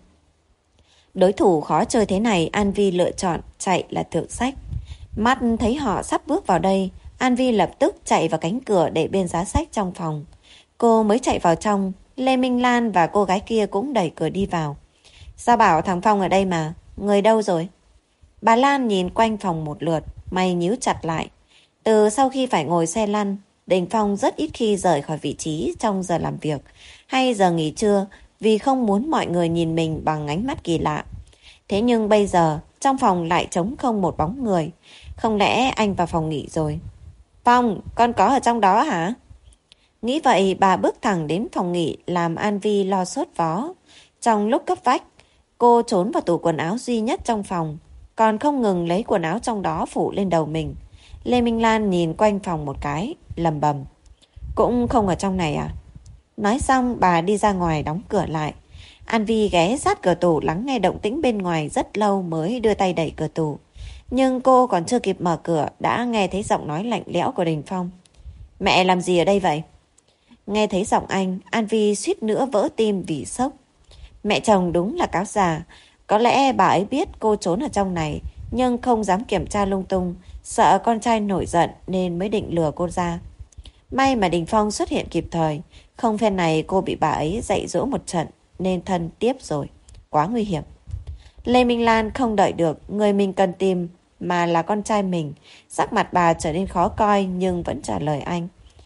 Đối thủ khó chơi thế này, An Vi lựa chọn chạy là thượng sách. Mắt thấy họ sắp bước vào đây, An Vi lập tức chạy vào cánh cửa để bên giá sách trong phòng. Cô mới chạy vào trong, Lê Minh Lan và cô gái kia cũng đẩy cửa đi vào. Sao bảo thằng Phong ở đây mà, người đâu rồi? Bà Lan nhìn quanh phòng một lượt, mày nhíu chặt lại. Từ sau khi phải ngồi xe lăn, Đình Phong rất ít khi rời khỏi vị trí trong giờ làm việc hay giờ nghỉ trưa vì không muốn mọi người nhìn mình bằng ánh mắt kỳ lạ. Thế nhưng bây giờ, trong phòng lại trống không một bóng người. Không lẽ anh vào phòng nghỉ rồi? Phong, con có ở trong đó hả? Nghĩ vậy, bà bước thẳng đến phòng nghỉ làm An Vi lo sốt vó. Trong lúc cấp bách, cô trốn vào tủ quần áo duy nhất trong phòng, còn không ngừng lấy quần áo trong đó phủ lên đầu mình. Lê Minh Lan nhìn quanh phòng một cái, lầm bầm. Cũng không ở trong này à? Nói xong bà đi ra ngoài đóng cửa lại. An Vi ghé sát cửa tủ lắng nghe động tĩnh bên ngoài rất lâu mới đưa tay đẩy cửa tủ. Nhưng cô còn chưa kịp mở cửa đã nghe thấy giọng nói lạnh lẽo của Đình Phong. Mẹ làm gì ở đây vậy? Nghe thấy giọng anh, An Vi suýt nữa vỡ tim vì sốc. Mẹ chồng đúng là cáo già. Có lẽ bà ấy biết cô trốn ở trong này nhưng không dám kiểm tra lung tung, sợ con trai nổi giận nên mới định lừa cô ra. May mà Đình Phong xuất hiện kịp thời, không phen này cô bị bà ấy dạy dỗ một trận nên thân tiếp rồi. Quá nguy hiểm. Lê Minh Lan không đợi được người mình cần tìm mà là con trai mình. Sắc mặt bà trở nên khó coi nhưng vẫn trả lời anh.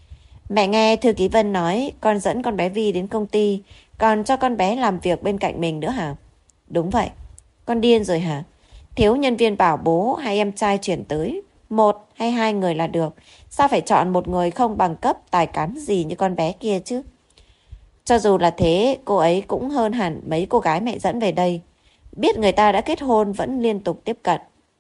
Mẹ nghe thư ký Vân nói con dẫn con bé Vi đến công ty, còn cho con bé làm việc bên cạnh mình nữa hả? Đúng vậy. Con điên rồi hả? Thiếu nhân viên bảo bố hay em trai chuyển tới, 1 hay 2 người là được. Sao phải chọn một người không bằng cấp tài cán gì như con bé kia chứ? Cho dù là thế, cô ấy cũng hơn hẳn mấy cô gái mẹ dẫn về đây. Biết người ta đã kết hôn vẫn liên tục tiếp cận.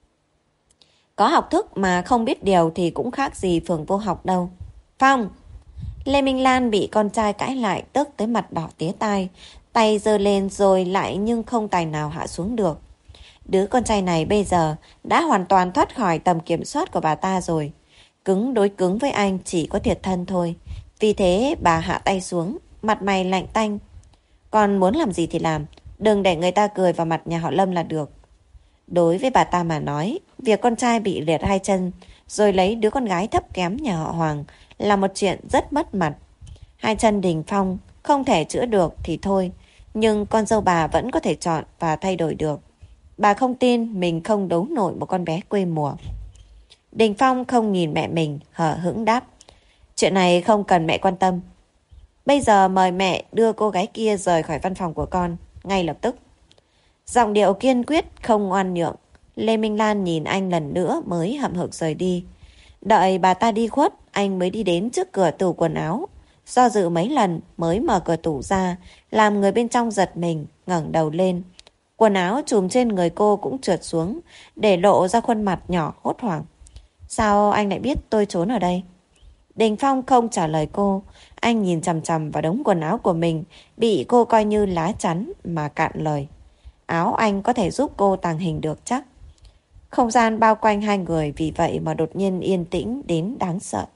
Có học thức mà không biết điều thì cũng khác gì phường vô học đâu. Phong! Lê Minh Lan bị con trai cãi lại tức tới mặt đỏ tía tai. tay giơ lên rồi lại nhưng không tài nào hạ xuống được. Đứa con trai này bây giờ đã hoàn toàn thoát khỏi tầm kiểm soát của bà ta rồi. Cứng đối cứng với anh chỉ có thiệt thân thôi. Vì thế bà hạ tay xuống, mặt mày lạnh tanh. Con muốn làm gì thì làm, đừng để người ta cười vào mặt nhà họ Lâm là được. Đối với bà ta mà nói, việc con trai bị liệt hai chân rồi lấy đứa con gái thấp kém nhà họ Hoàng là một chuyện rất mất mặt. Hai chân Đình Phong không thể chữa được thì thôi, nhưng con dâu bà vẫn có thể chọn và thay đổi được. Bà không tin mình không đấu nổi một con bé quê mùa. Đình Phong không nhìn mẹ mình, hờ hững đáp. Chuyện này không cần mẹ quan tâm. Bây giờ mời mẹ đưa cô gái kia rời khỏi văn phòng của con, ngay lập tức. Giọng điệu kiên quyết, không oan nhượng. Lê Minh Lan nhìn anh lần nữa mới hậm hực rời đi. Đợi bà ta đi khuất, anh mới đi đến trước cửa tủ quần áo. Do dự mấy lần mới mở cửa tủ ra, làm người bên trong giật mình, ngẩng đầu lên. Quần áo trùm trên người cô cũng trượt xuống, để lộ ra khuôn mặt nhỏ hốt hoảng. Sao anh lại biết tôi trốn ở đây? Đình Phong không trả lời cô. Anh nhìn chằm chằm vào đống quần áo của mình, bị cô coi như lá chắn mà cạn lời. Áo anh có thể giúp cô tàng hình được chắc. Không gian bao quanh hai người vì vậy mà đột nhiên yên tĩnh đến đáng sợ.